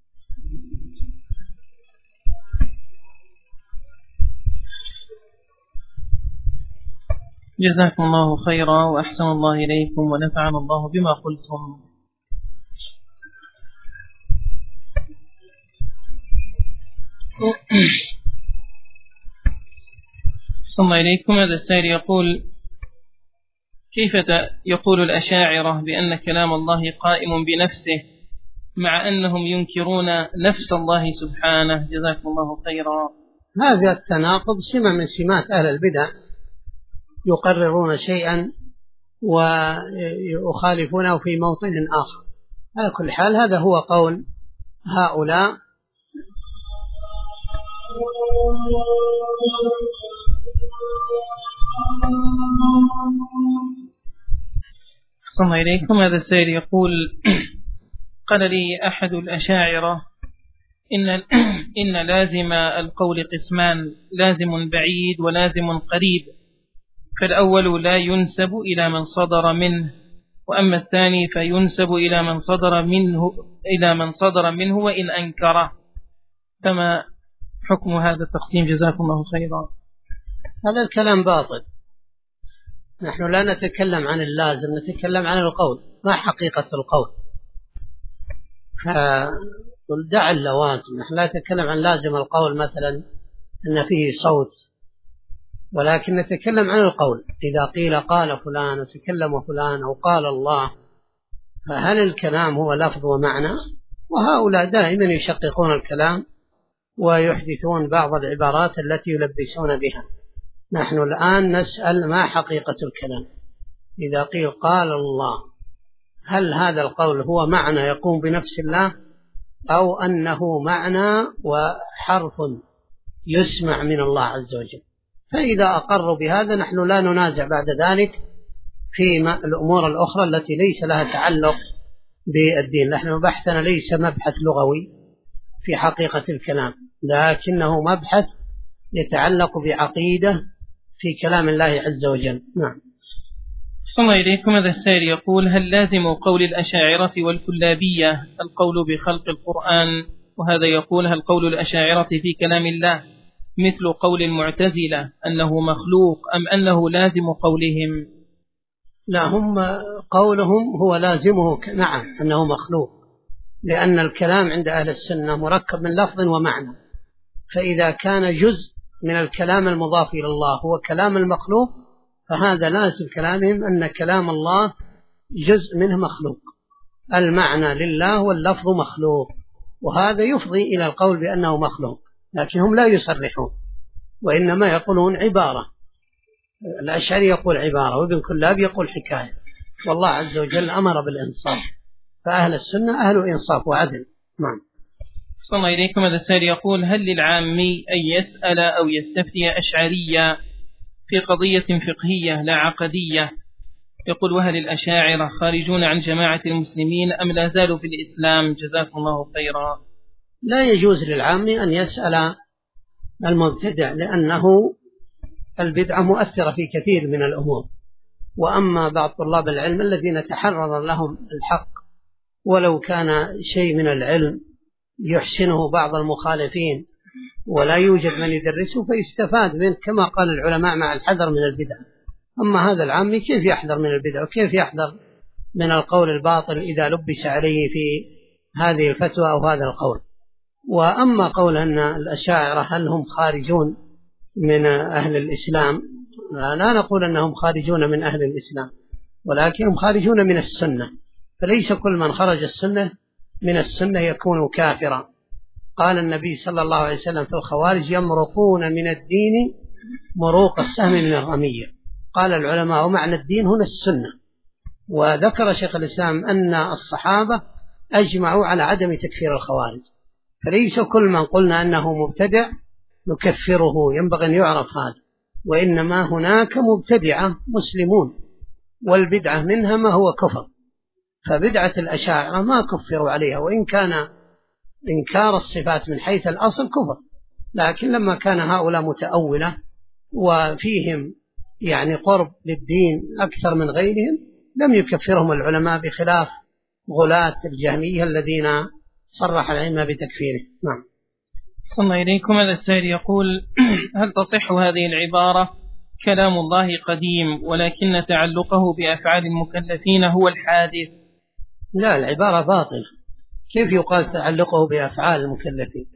جزاكم الله خيرا وأحسن الله إليكم ونفعنا الله بما قلتم. صلى الله إليكم. هذا السائل يقول: كيف يقول الأشاعرة بأن كلام الله قائم بنفسه مع أنهم ينكرون نفس الله سبحانه؟ جزاكم الله خيرا. هذا التناقض سمة من سمات أهل البدع، يقررون شيئا ويخالفونه في موطن آخر. على كل حال هذا هو قول هؤلاء. صلى الله إليكم. هذا السائل يقول: قال لي أحد الأشاعرة إن لازم القول قسمان: لازم بعيد ولازم قريب، فالأول لا ينسب إلى من صدر منه، وأما الثاني فينسب إلى من صدر منه وإن أنكره، فما حكم هذا التقسيم؟ جزاكم الله خيرا. هذا الكلام باطل. نحن لا نتكلم عن اللازم، نتكلم عن القول، ما حقيقة القول. فدع اللوازم، نحن لا نتكلم عن لازم القول مثلا أن فيه صوت، ولكن نتكلم عن القول. إذا قيل قال فلان وتكلم فلان أو قال الله، فهل الكلام هو لفظ ومعنى؟ وهؤلاء دائما يشققون الكلام ويحدثون بعض العبارات التي يلبسون بها. نحن الآن نسأل ما حقيقة الكلام. إذا قيل قال الله، هل هذا القول هو معنى يقوم بنفس الله، أو أنه معنى وحرف يسمع من الله عز وجل؟ فإذا أقروا بهذا نحن لا ننازع بعد ذلك في الأمور الأخرى التي ليس لها تعلق بالدين. نحن بحثنا ليس مبحث لغوي في حقيقة الكلام، لكنه مبحث يتعلق بعقيدة في كلام الله عز وجل. نعم. صلى الله إليكم. هذا السائل يقول: هل لازم قول الأشاعرة والكلابية القول بخلق القرآن؟ وهذا يقول: هل قول الأشاعرة في كلام الله مثل قول المعتزلة أنه مخلوق، أم أنه لازم قولهم؟ لا، هم قولهم هو لازمه، نعم أنه مخلوق، لأن الكلام عند أهل السنة مركب من لفظ ومعنى. فإذا كان جزء من الكلام المضاف إلى الله هو كلام المخلوق، فهذا لازم كلامهم أن كلام الله جزء منه مخلوق. المعنى لله واللفظ مخلوق، وهذا يفضي إلى القول بأنه مخلوق، لكن هم لا يصرحون وإنما يقولون عبارة. الأشعري يقول عبارة، وابن كلاب يقول حكاية، والله عز وجل أمر بالإنصاف، فأهل السنة أهل إنصاف وعدل. نعم. صلى الله إليكم. هذا السائل يقول: هل للعامي أن يسأل أو يستفتي أشعريا في قضية فقهية لا عقدية؟ يقول: وهل الأشاعرة خارجون عن جماعة المسلمين أم لا زالوا في الإسلام؟ جزاكم الله خيرا. لا يجوز للعامي أن يسأل المبتدع، لأنه البدعة مؤثرة في كثير من الأمور. وأما بعض طلاب العلم الذين تحرر لهم الحق ولو كان شيء من العلم يحسنه بعض المخالفين ولا يوجد من يدرسه فيستفاد منه، كما قال العلماء مع الحذر من البدع. أما هذا العامي كيف يحذر من البدع وكيف يحذر من القول الباطل إذا لبس عليه في هذه الفتوى أو هذا القول؟ وأما قول أن الأشاعرة هل هم خارجون من أهل الإسلام، لا نقول أنهم خارجون من أهل الإسلام، ولكنهم خارجون من السنة، فليس كل من خرج من السنة يكون كافرا. قال النبي صلى الله عليه وسلم في الخوارج: يمرقون من الدين مروق السهم من الرمية. قال العلماء: ومعنى الدين هنا السنة. وذكر شيخ الإسلام أن الصحابة أجمعوا على عدم تكفير الخوارج، فليس كل من قلنا أنه مبتدع نكفره، ينبغي أن يعرف هذا، وإنما هناك مبتدعة مسلمون والبدعة منها ما هو كفر. فبدعة الأشاعرة ما كفروا عليها، وإن كان إنكار الصفات من حيث الأصل كفر، لكن لما كان هؤلاء متأولة وفيهم يعني قرب للدين أكثر من غيرهم لم يكفرهم العلماء، بخلاف غلاة الجهمية الذين صرح العلماء بتكفيره. نعم. صلى الله إليكم. هذا السائل يقول: هل تصح هذه العبارة: كلام الله قديم ولكن تعلقه بأفعال المكلفين هو الحادث؟ لا، العبارة باطلة. كيف يقال تعلقه بأفعال المكلفين؟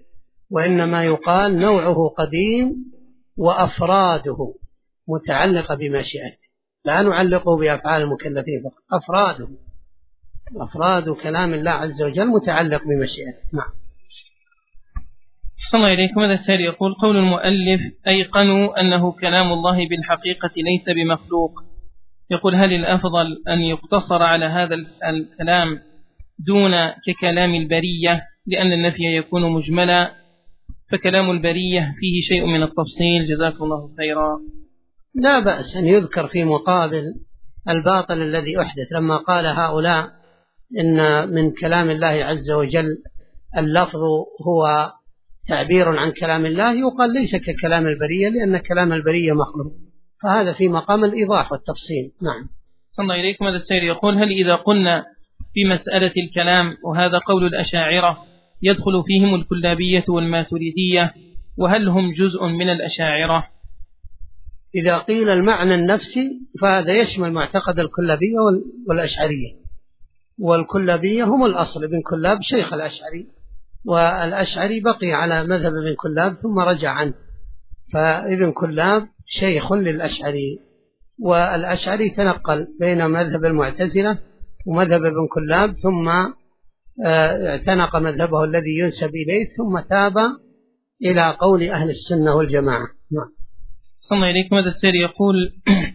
وإنما يقال نوعه قديم وأفراده متعلقة بمشيئته، لا نعلقه بأفعال المكلفين فقط، أفراد كلام الله عز وجل متعلق بمشيئته. نعم. صلى الله عليكم. هذا السائل يقول: قول المؤلف أيقنوا أنه كلام الله بالحقيقة ليس بمخلوق، يقول: هل الأفضل أن يقتصر على هذا الكلام دون ككلام البرية، لأن النفي يكون مجملا، فكلام البرية فيه شيء من التفصيل؟ جزاكم الله خيرا. لا بأس أن يذكر في مقابل الباطل الذي أحدث. لما قال هؤلاء إن من كلام الله عز وجل اللفظ هو تعبير عن كلام الله، يقال ليس ككلام البرية لأن كلام البرية مخلوق، فهذا في مقام الإيضاح والتفصيل. نعم. صلى الله عليكم. هذا السائل يقول: هل إذا قلنا في مسألة الكلام، وهذا قول الأشاعرة، يدخل فيهم الكلابية والماتريدية، وهل هم جزء من الأشاعرة؟ إذا قيل المعنى النفسي فهذا يشمل معتقد الكلابية والأشعرية، والكلابية هم الأصل، ابن كلاب شيخ الأشعري، والأشعري بقي على مذهب ابن كلاب ثم رجع عنه، فابن كلاب شيخ للأشعري، والأشعري تنقل بين مذهب المعتزلة ومذهب ابن كلاب، ثم اعتنق مذهبه الذي ينسب إليه، ثم تاب إلى قول أهل السنة والجماعة. نعم. صلى الله عليكم. هذا السائل يقول: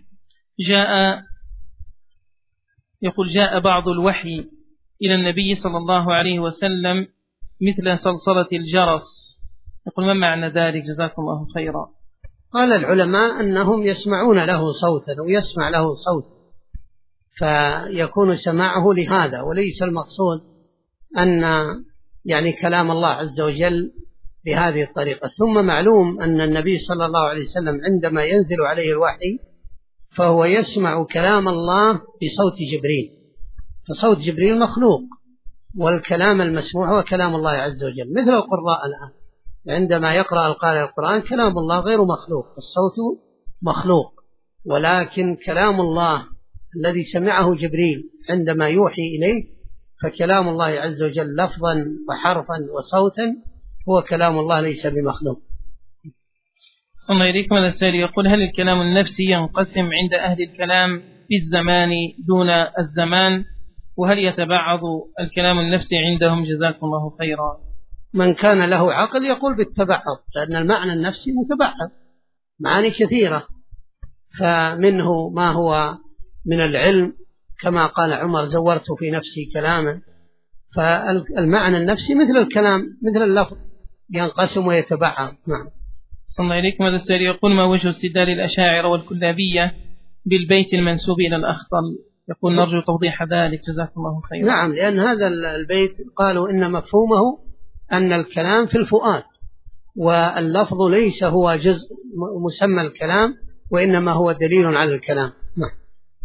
جاء بعض الوحي إلى النبي صلى الله عليه وسلم مثل صلصلة الجرس، يقول: ما معنى ذلك؟ جزاكم الله خيرا. قال العلماء أنهم يسمعون له صوتا ويسمع له صوت، فيكون سماعه لهذا، وليس المقصود أن يعني كلام الله عز وجل بهذه الطريقة. ثم معلوم أن النبي صلى الله عليه وسلم عندما ينزل عليه الوحي فهو يسمع كلام الله بصوت جبريل، فصوت جبريل مخلوق، والكلام المسموع هو كلام الله عز وجل، مثل القراء الآن عندما يقرأ القارئ القرآن كلام الله غير مخلوق، الصوت مخلوق، ولكن كلام الله الذي سمعه جبريل عندما يوحي إليه فكلام الله عز وجل لفظا وحرفا وصوتا هو كلام الله ليس بمخلوق. الله إليكم. هذا السائل يقول: هل الكلام النفسي ينقسم عند أهل الكلام في الزمان دون الزمان، وهل يتبعض الكلام النفسي عندهم؟ جزاكم الله خيرا. من كان له عقل يقول بالتبعض، لأن المعنى النفسي متبعض، معاني كثيرة، فمنه ما هو من العلم كما قال عمر: زورت في نفسي كلاما، فالمعنى النفسي مثل الكلام مثل اللفظ ينقسم ويتبعض. نعم. صلى الله عليكم. هذا السائل يقول: ما وجه استدلال الأشاعرة والكلابية بالبيت المنسوب إلى الأخطل؟ يقول: نرجو توضيح ذلك جزاكم الله خيرا. نعم، لأن هذا البيت قالوا إن مفهومه أن الكلام في الفؤاد، واللفظ ليس هو جزء مسمى الكلام، وإنما هو دليل على الكلام. نعم.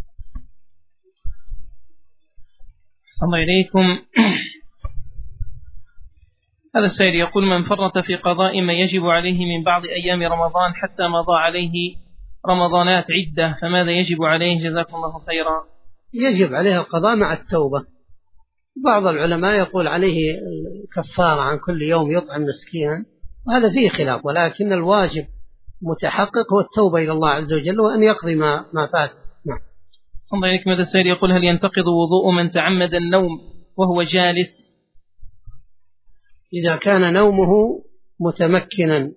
صلى الله عليكم. هذا السائل يقول: من فرط في قضاء ما يجب عليه من بعض أيام رمضان حتى مضى عليه رمضانات عدة، فماذا يجب عليه؟ جزاكم الله خيرا. يجب عليه القضاء مع التوبة. بعض العلماء يقول عليه كفارة عن كل يوم يطعم مسكينا، وهذا فيه خلاف، ولكن الواجب متحقق هو التوبة إلى الله عز وجل وأن يقضي ما فات. نعم. صلى الله عليكم. هذا السائل يقول: هل ينتقض وضوء من تعمد النوم وهو جالس؟ إذا كان نومه متمكنا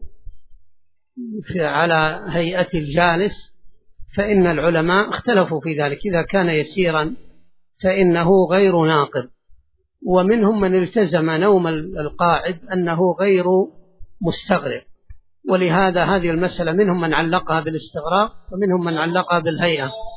على هيئة الجالس فإن العلماء اختلفوا في ذلك، إذا كان يسيرا فإنه غير ناقض، ومنهم من التزم نوم القاعد أنه غير مستغرق، ولهذا هذه المسألة منهم من علقها بالاستغراق ومنهم من علقها بالهيئة.